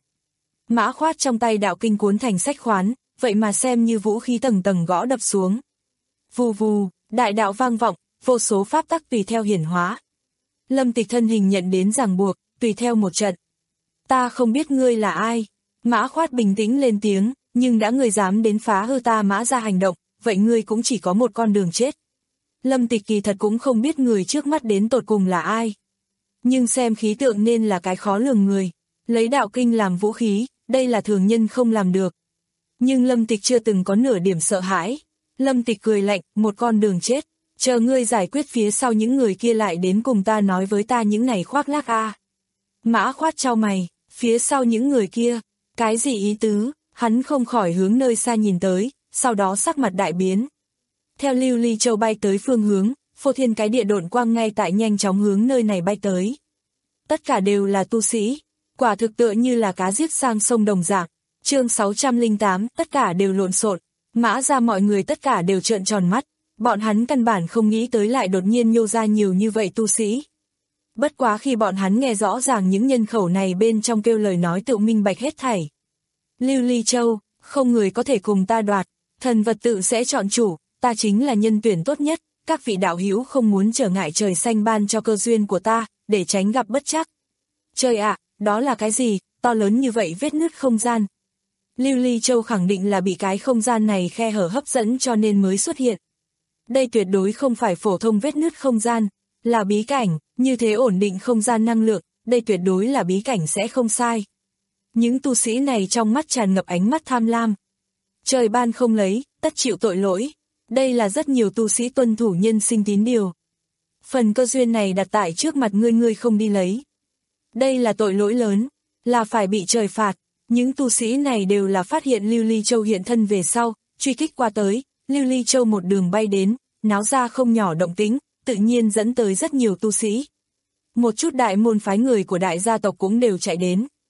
Mã Khoát trong tay đạo kinh cuốn thành sách khoán, vậy mà xem như vũ khí tầng tầng gõ đập xuống. Vù vù, đại đạo vang vọng, vô số pháp tắc tùy theo hiển hóa. Lâm Tịch thân hình nhận đến ràng buộc, tùy theo một trận. Ta không biết ngươi là ai. Mã Khoát bình tĩnh lên tiếng, nhưng đã ngươi dám đến phá hư ta Mã ra hành động, vậy ngươi cũng chỉ có một con đường chết. Lâm Tịch kỳ thật cũng không biết người trước mắt đến tột cùng là ai. Nhưng xem khí tượng nên là cái khó lường người. Lấy đạo kinh làm vũ khí, đây là thường nhân không làm được. Nhưng Lâm Tịch chưa từng có nửa điểm sợ hãi. Lâm Tịch cười lạnh, một con đường chết. Chờ ngươi giải quyết phía sau những người kia lại đến cùng ta nói với ta những này khoác lác a. À. Mã Khoát chau mày, phía sau những người kia, cái gì ý tứ, hắn không khỏi hướng nơi xa nhìn tới, sau đó sắc mặt đại biến. Theo Lưu Ly Châu bay tới phương hướng, phô thiên cái địa độn quang ngay tại nhanh chóng hướng nơi này bay tới. Tất cả đều là tu sĩ, quả thực tựa như là cá giết sang sông đồng dạng. Chương sáu trăm lẻ tám, tất cả đều lộn xộn, Mã ra mọi người tất cả đều trợn tròn mắt, bọn hắn căn bản không nghĩ tới lại đột nhiên nhô ra nhiều như vậy tu sĩ. Bất quá khi bọn hắn nghe rõ ràng những nhân khẩu này bên trong kêu lời nói tự minh bạch hết thảy. Lưu Ly Châu, không người có thể cùng ta đoạt, thần vật tự sẽ chọn chủ, ta chính là nhân tuyển tốt nhất, các vị đạo hữu không muốn trở ngại trời xanh ban cho cơ duyên của ta, để tránh gặp bất trắc. Trời ạ, đó là cái gì, to lớn như vậy vết nứt không gian. Lưu Ly Châu khẳng định là bị cái không gian này khe hở hấp dẫn cho nên mới xuất hiện. Đây tuyệt đối không phải phổ thông vết nứt không gian, là bí cảnh, như thế ổn định không gian năng lượng, đây tuyệt đối là bí cảnh sẽ không sai. Những tu sĩ này trong mắt tràn ngập ánh mắt tham lam. Trời ban không lấy, tất chịu tội lỗi. Đây là rất nhiều tu sĩ tuân thủ nhân sinh tín điều. Phần cơ duyên này đặt tại trước mặt ngươi ngươi không đi lấy. Đây là tội lỗi lớn, là phải bị trời phạt. Những tu sĩ này đều là phát hiện Lưu Ly Châu hiện thân về sau, truy kích qua tới, Lưu Ly Châu một đường bay đến, náo ra không nhỏ động tĩnh, tự nhiên dẫn tới rất nhiều tu sĩ. Một chút đại môn phái người của đại gia tộc cũng đều chạy đến.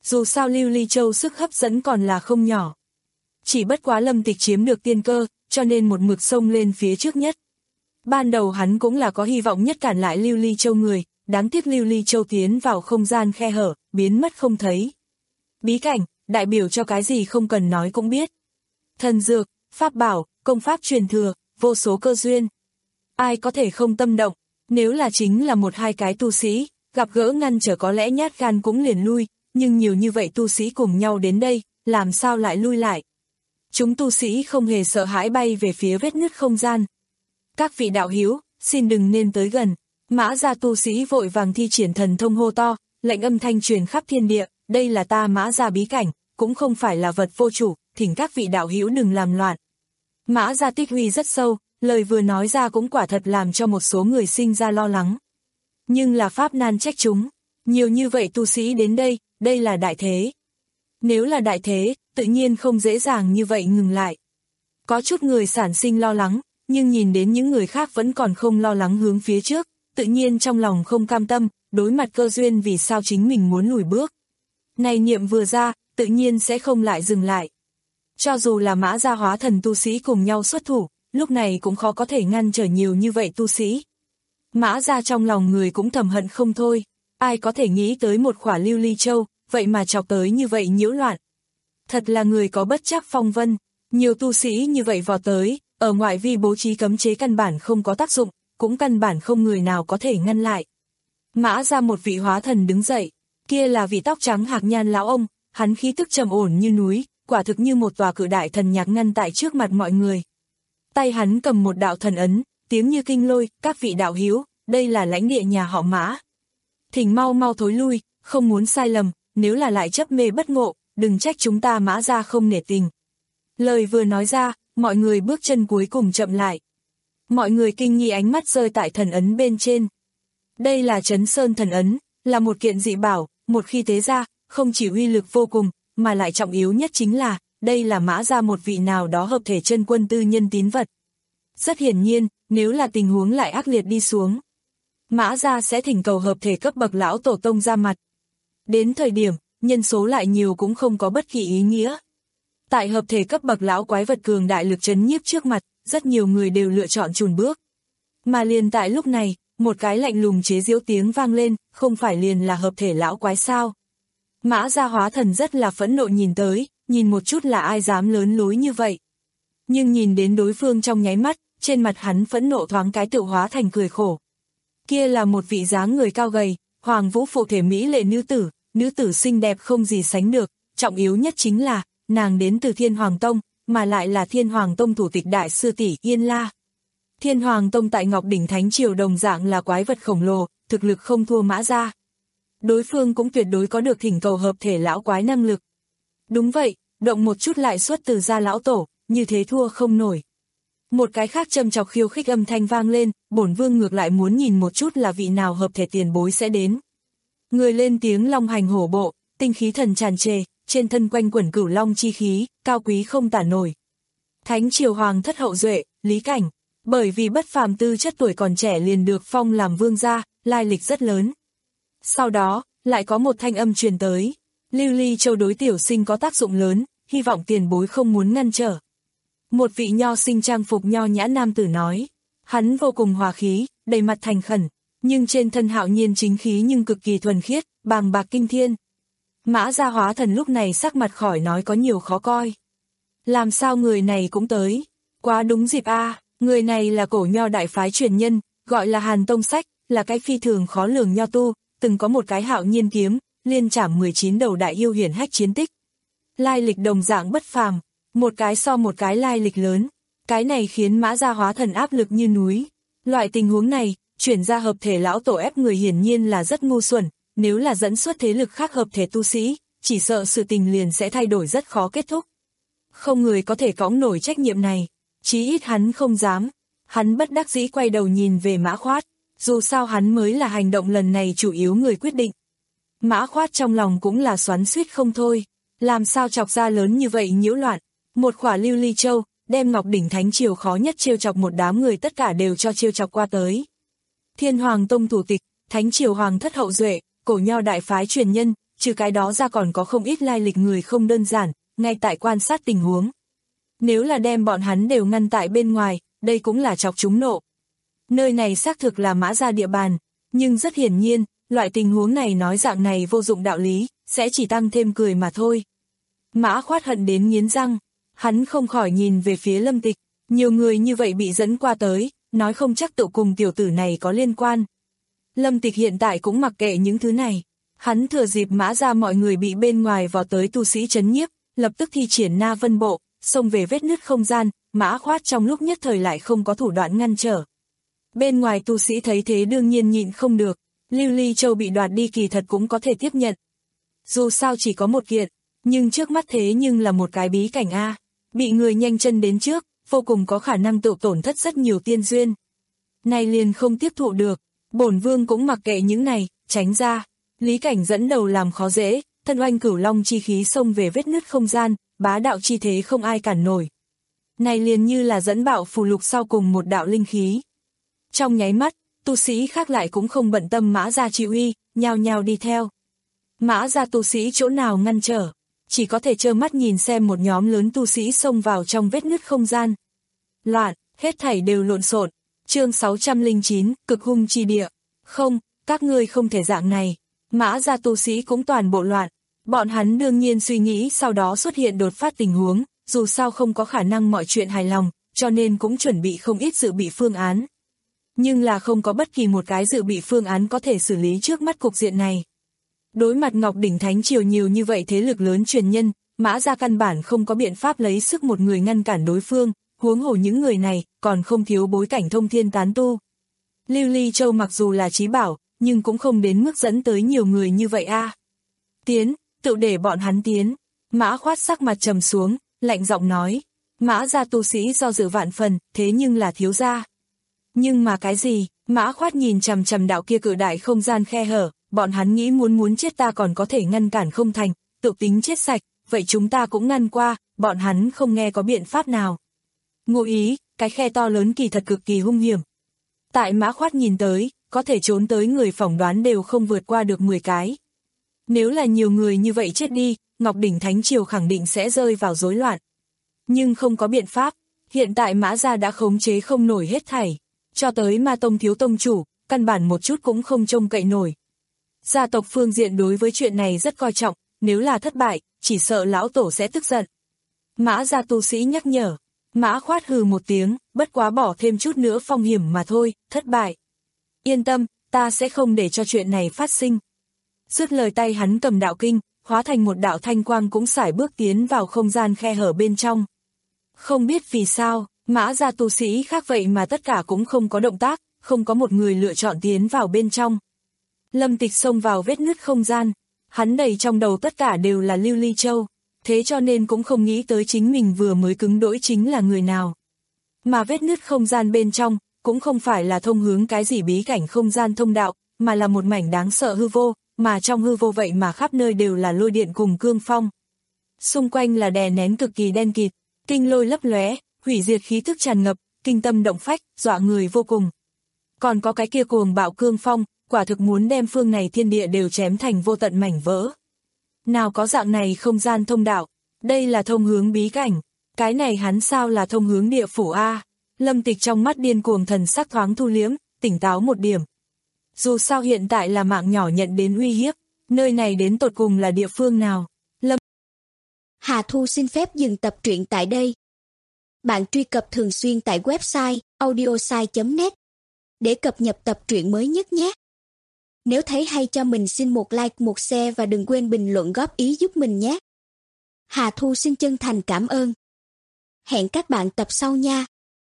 dù sao Lưu Ly Châu sức hấp dẫn còn là không nhỏ. Chỉ bất quá Lâm Tịch chiếm được tiên cơ, cho nên một mực xông lên phía trước nhất. Ban đầu hắn cũng là có hy vọng nhất cản lại Lưu Ly Châu người, đáng tiếc Lưu Ly Châu tiến vào không gian khe hở, biến mất không thấy. Bí cảnh, đại biểu cho cái gì không cần nói cũng biết. Thần dược, pháp bảo, công pháp truyền thừa, vô số cơ duyên. Ai có thể không tâm động, nếu là chính là một hai cái tu sĩ, gặp gỡ ngăn trở có lẽ nhát gan cũng liền lui, nhưng nhiều như vậy tu sĩ cùng nhau đến đây, làm sao lại lui lại. Chúng tu sĩ không hề sợ hãi bay về phía vết nứt không gian. Các vị đạo hữu, xin đừng nên tới gần. Mã gia tu sĩ vội vàng thi triển thần thông hô to, lệnh âm thanh truyền khắp thiên địa, đây là ta Mã gia bí cảnh, cũng không phải là vật vô chủ, thỉnh các vị đạo hữu đừng làm loạn. Mã gia tích huy rất sâu, lời vừa nói ra cũng quả thật làm cho một số người sinh ra lo lắng. Nhưng là pháp nan trách chúng, nhiều như vậy tu sĩ đến đây, đây là đại thế. Nếu là đại thế, tự nhiên không dễ dàng như vậy ngừng lại. Có chút người sản sinh lo lắng, nhưng nhìn đến những người khác vẫn còn không lo lắng hướng phía trước, tự nhiên trong lòng không cam tâm, đối mặt cơ duyên vì sao chính mình muốn lùi bước. Này niệm vừa ra, tự nhiên sẽ không lại dừng lại. Cho dù là Mã gia hóa thần tu sĩ cùng nhau xuất thủ, lúc này cũng khó có thể ngăn trở nhiều như vậy tu sĩ. Mã gia trong lòng người cũng thầm hận không thôi, ai có thể nghĩ tới một khỏa Lưu Ly Châu, vậy mà chọc tới như vậy nhiễu loạn. Thật là người có bất trắc phong vân, nhiều tu sĩ như vậy vò tới, ở ngoại vi bố trí cấm chế căn bản không có tác dụng, cũng căn bản không người nào có thể ngăn lại. Mã ra một vị hóa thần đứng dậy, kia là vị tóc trắng hạc nhan lão ông, hắn khí tức trầm ổn như núi, quả thực như một tòa cự đại thần nhạc ngăn tại trước mặt mọi người. Tay hắn cầm một đạo thần ấn, tiếng như kinh lôi, các vị đạo hữu, đây là lãnh địa nhà họ Mã. Thỉnh mau mau thối lui, không muốn sai lầm, nếu là lại chấp mê bất ngộ, đừng trách chúng ta Mã ra không nể tình. Lời vừa nói ra, mọi người bước chân cuối cùng chậm lại. Mọi người kinh nghi ánh mắt rơi tại thần ấn bên trên. Đây là Trấn Sơn thần ấn, là một kiện dị bảo, một khi tế ra, không chỉ uy lực vô cùng, mà lại trọng yếu nhất chính là, đây là Mã ra một vị nào đó hợp thể chân quân tư nhân tín vật. Rất hiển nhiên, nếu là tình huống lại ác liệt đi xuống, Mã ra sẽ thỉnh cầu hợp thể cấp bậc lão tổ tông ra mặt. Đến thời điểm, nhân số lại nhiều cũng không có bất kỳ ý nghĩa. Tại hợp thể cấp bậc lão quái vật cường đại lực chấn nhiếp trước mặt, rất nhiều người đều lựa chọn chùn bước. Mà liền tại lúc này, một cái lạnh lùng chế giễu tiếng vang lên, không phải liền là hợp thể lão quái sao. Mã gia hóa thần rất là phẫn nộ nhìn tới, nhìn một chút là ai dám lớn lối như vậy. Nhưng nhìn đến đối phương trong nháy mắt, trên mặt hắn phẫn nộ thoáng cái tự hóa thành cười khổ. Kia là một vị dáng người cao gầy, hoàng vũ phụ thể mỹ lệ nữ tử, nữ tử xinh đẹp không gì sánh được, trọng yếu nhất chính là, nàng đến từ Thiên Hoàng Tông, mà lại là Thiên Hoàng Tông thủ tịch đại sư tỷ Yên La. Thiên Hoàng Tông tại Ngọc Đỉnh Thánh Triều đồng dạng là quái vật khổng lồ, thực lực không thua Mã gia. Đối phương cũng tuyệt đối có được thỉnh cầu hợp thể lão quái năng lực. Đúng vậy, động một chút lại xuất từ gia lão tổ, như thế thua không nổi. Một cái khác châm chọc khiêu khích âm thanh vang lên, bổn vương ngược lại muốn nhìn một chút là vị nào hợp thể tiền bối sẽ đến. Người lên tiếng long hành hổ bộ, tinh khí thần tràn trề, trên thân quanh quẩn cửu long chi khí, cao quý không tả nổi. Thánh Triều Hoàng thất hậu duệ, Lý Cảnh, bởi vì bất phàm tư chất tuổi còn trẻ liền được phong làm vương gia, lai lịch rất lớn. Sau đó, lại có một thanh âm truyền tới, Lưu Ly Châu đối tiểu sinh có tác dụng lớn, hy vọng tiền bối không muốn ngăn trở. Một vị nho sinh trang phục nho nhã nam tử nói, hắn vô cùng hòa khí, đầy mặt thành khẩn, nhưng trên thân hạo nhiên chính khí nhưng cực kỳ thuần khiết, bàng bạc kinh thiên. Mã gia hóa thần lúc này sắc mặt khỏi nói có nhiều khó coi. Làm sao người này cũng tới? Quá đúng dịp a, à, người này là cổ nho đại phái truyền nhân, gọi là Hàn Tông Sách, là cái phi thường khó lường nho tu, từng có một cái hạo nhiên kiếm, liên trảm mười chín đầu đại yêu hiển hách chiến tích. Lai lịch đồng dạng bất phàm, một cái so một cái lai lịch lớn, cái này khiến Mã gia hóa thần áp lực như núi. Loại tình huống này, chuyển ra hợp thể lão tổ ép người hiển nhiên là rất ngu xuẩn, nếu là dẫn xuất thế lực khác hợp thể tu sĩ, chỉ sợ sự tình liền sẽ thay đổi rất khó kết thúc. Không người có thể cõng nổi trách nhiệm này, chí ít hắn không dám. Hắn bất đắc dĩ quay đầu nhìn về Mã Khoát, dù sao hắn mới là hành động lần này chủ yếu người quyết định. Mã Khoát trong lòng cũng là xoắn xuýt không thôi, làm sao chọc ra lớn như vậy nhiễu loạn. Một khỏa Lưu Ly Châu, đem Ngọc Đỉnh Thánh Triều khó nhất trêu chọc một đám người tất cả đều cho trêu chọc qua tới. Thiên Hoàng Tông thủ tịch, Thánh Triều Hoàng thất hậu duệ, cổ nho đại phái truyền nhân, trừ cái đó ra còn có không ít lai lịch người không đơn giản, ngay tại quan sát tình huống. Nếu là đem bọn hắn đều ngăn tại bên ngoài, đây cũng là chọc chúng nộ. Nơi này xác thực là Mã gia địa bàn, nhưng rất hiển nhiên, loại tình huống này nói dạng này vô dụng đạo lý, sẽ chỉ tăng thêm cười mà thôi. Mã Khoát hận đến nghiến răng, hắn không khỏi nhìn về phía Lâm Tịch, nhiều người như vậy bị dẫn qua tới, nói không chắc tự cùng tiểu tử này có liên quan. Lâm Tịch hiện tại cũng mặc kệ những thứ này, hắn thừa dịp Mã gia mọi người bị bên ngoài vào tới tu sĩ trấn nhiếp, lập tức thi triển Na Vân Bộ, xông về vết nứt không gian, Mã Khoát trong lúc nhất thời lại không có thủ đoạn ngăn trở. Bên ngoài tu sĩ thấy thế đương nhiên nhịn không được, Lưu Ly Châu bị đoạt đi kỳ thật cũng có thể tiếp nhận. Dù sao chỉ có một kiện, nhưng trước mắt thế nhưng là một cái bí cảnh A, bị người nhanh chân đến trước, vô cùng có khả năng tự tổn thất rất nhiều tiên duyên. Này liền không tiếp thụ được, bổn vương cũng mặc kệ những này, tránh ra. Lý Cảnh dẫn đầu làm khó dễ, thân oanh cửu long chi khí xông về vết nứt không gian, bá đạo chi thế không ai cản nổi. Này liền như là dẫn bạo phù lục sau cùng một đạo linh khí. Trong nháy mắt, tu sĩ khác lại cũng không bận tâm Mã gia chi uy, nhao nhao đi theo. Mã gia tu sĩ chỗ nào ngăn trở, chỉ có thể trơ mắt nhìn xem một nhóm lớn tu sĩ xông vào trong vết nứt không gian. Loạn, hết thảy đều lộn xộn. Chương sáu trăm lẻ chín, cực hung chi địa. Không, các ngươi không thể dạng này. Mã gia tu sĩ cũng toàn bộ loạn. Bọn hắn đương nhiên suy nghĩ sau đó xuất hiện đột phát tình huống, dù sao không có khả năng mọi chuyện hài lòng, cho nên cũng chuẩn bị không ít dự bị phương án. Nhưng là không có bất kỳ một cái dự bị phương án có thể xử lý trước mắt cục diện này. Đối mặt Ngọc Đỉnh Thánh Triều nhiều như vậy thế lực lớn truyền nhân, Mã gia căn bản không có biện pháp lấy sức một người ngăn cản đối phương, huống hồ những người này còn không thiếu bối cảnh thông thiên tán tu. Lưu Ly Châu mặc dù là chí bảo, nhưng cũng không đến mức dẫn tới nhiều người như vậy a. À. Tiến, tự để bọn hắn tiến. Mã Khoát sắc mặt trầm xuống, lạnh giọng nói. Mã gia tu sĩ do dự vạn phần, thế nhưng là thiếu gia. Nhưng mà cái gì? Mã Khoát nhìn chằm chằm đạo kia cự đại không gian khe hở, bọn hắn nghĩ muốn muốn chết ta còn có thể ngăn cản không thành, tự tính chết sạch, vậy chúng ta cũng ngăn qua, bọn hắn không nghe có biện pháp nào. Ngụ ý, cái khe to lớn kỳ thật cực kỳ hung hiểm. Tại Mã Khoát nhìn tới, có thể trốn tới người phỏng đoán đều không vượt qua được mười cái. Nếu là nhiều người như vậy chết đi, Ngọc Đỉnh Thánh Triều khẳng định sẽ rơi vào rối loạn. Nhưng không có biện pháp, hiện tại Mã gia đã khống chế không nổi hết thảy. Cho tới Ma Tông thiếu tông chủ, căn bản một chút cũng không trông cậy nổi. Gia tộc phương diện đối với chuyện này rất coi trọng, nếu là thất bại, chỉ sợ lão tổ sẽ tức giận. Mã gia tu sĩ nhắc nhở, Mã Khoát hừ một tiếng, bất quá bỏ thêm chút nữa phong hiểm mà thôi, thất bại. Yên tâm, ta sẽ không để cho chuyện này phát sinh. Dứt lời tay hắn cầm đạo kinh, hóa thành một đạo thanh quang cũng sải bước tiến vào không gian khe hở bên trong. Không biết vì sao, Mã gia tu sĩ khác vậy mà tất cả cũng không có động tác, không có một người lựa chọn tiến vào bên trong. Lâm Tịch xông vào vết nứt không gian, hắn đầy trong đầu tất cả đều là Lưu Ly Châu, thế cho nên cũng không nghĩ tới chính mình vừa mới cứng đỗi chính là người nào. Mà vết nứt không gian bên trong, cũng không phải là thông hướng cái gì bí cảnh không gian thông đạo, mà là một mảnh đáng sợ hư vô, mà trong hư vô vậy mà khắp nơi đều là lôi điện cùng cương phong. Xung quanh là đè nén cực kỳ đen kịt, kinh lôi lấp lóe, hủy diệt khí thức tràn ngập, kinh tâm động phách, dọa người vô cùng. Còn có cái kia cuồng bạo cương phong, quả thực muốn đem phương này thiên địa đều chém thành vô tận mảnh vỡ. Nào có dạng này không gian thông đạo, đây là thông hướng bí cảnh, cái này hắn sao là thông hướng địa phủ a? Lâm Tịch trong mắt điên cuồng thần sắc thoáng thu liếm, tỉnh táo một điểm. Dù sao hiện tại là mạng nhỏ nhận đến uy hiếp, nơi này đến tột cùng là địa phương nào? Lâm Hà Thu xin phép dừng tập truyện tại đây. Bạn truy cập thường xuyên tại website audiosai chấm net để cập nhật tập truyện mới nhất nhé. Nếu thấy hay cho mình xin một like, một share và đừng quên bình luận góp ý giúp mình nhé. Hà Thu xin chân thành cảm ơn. Hẹn các bạn tập sau nha.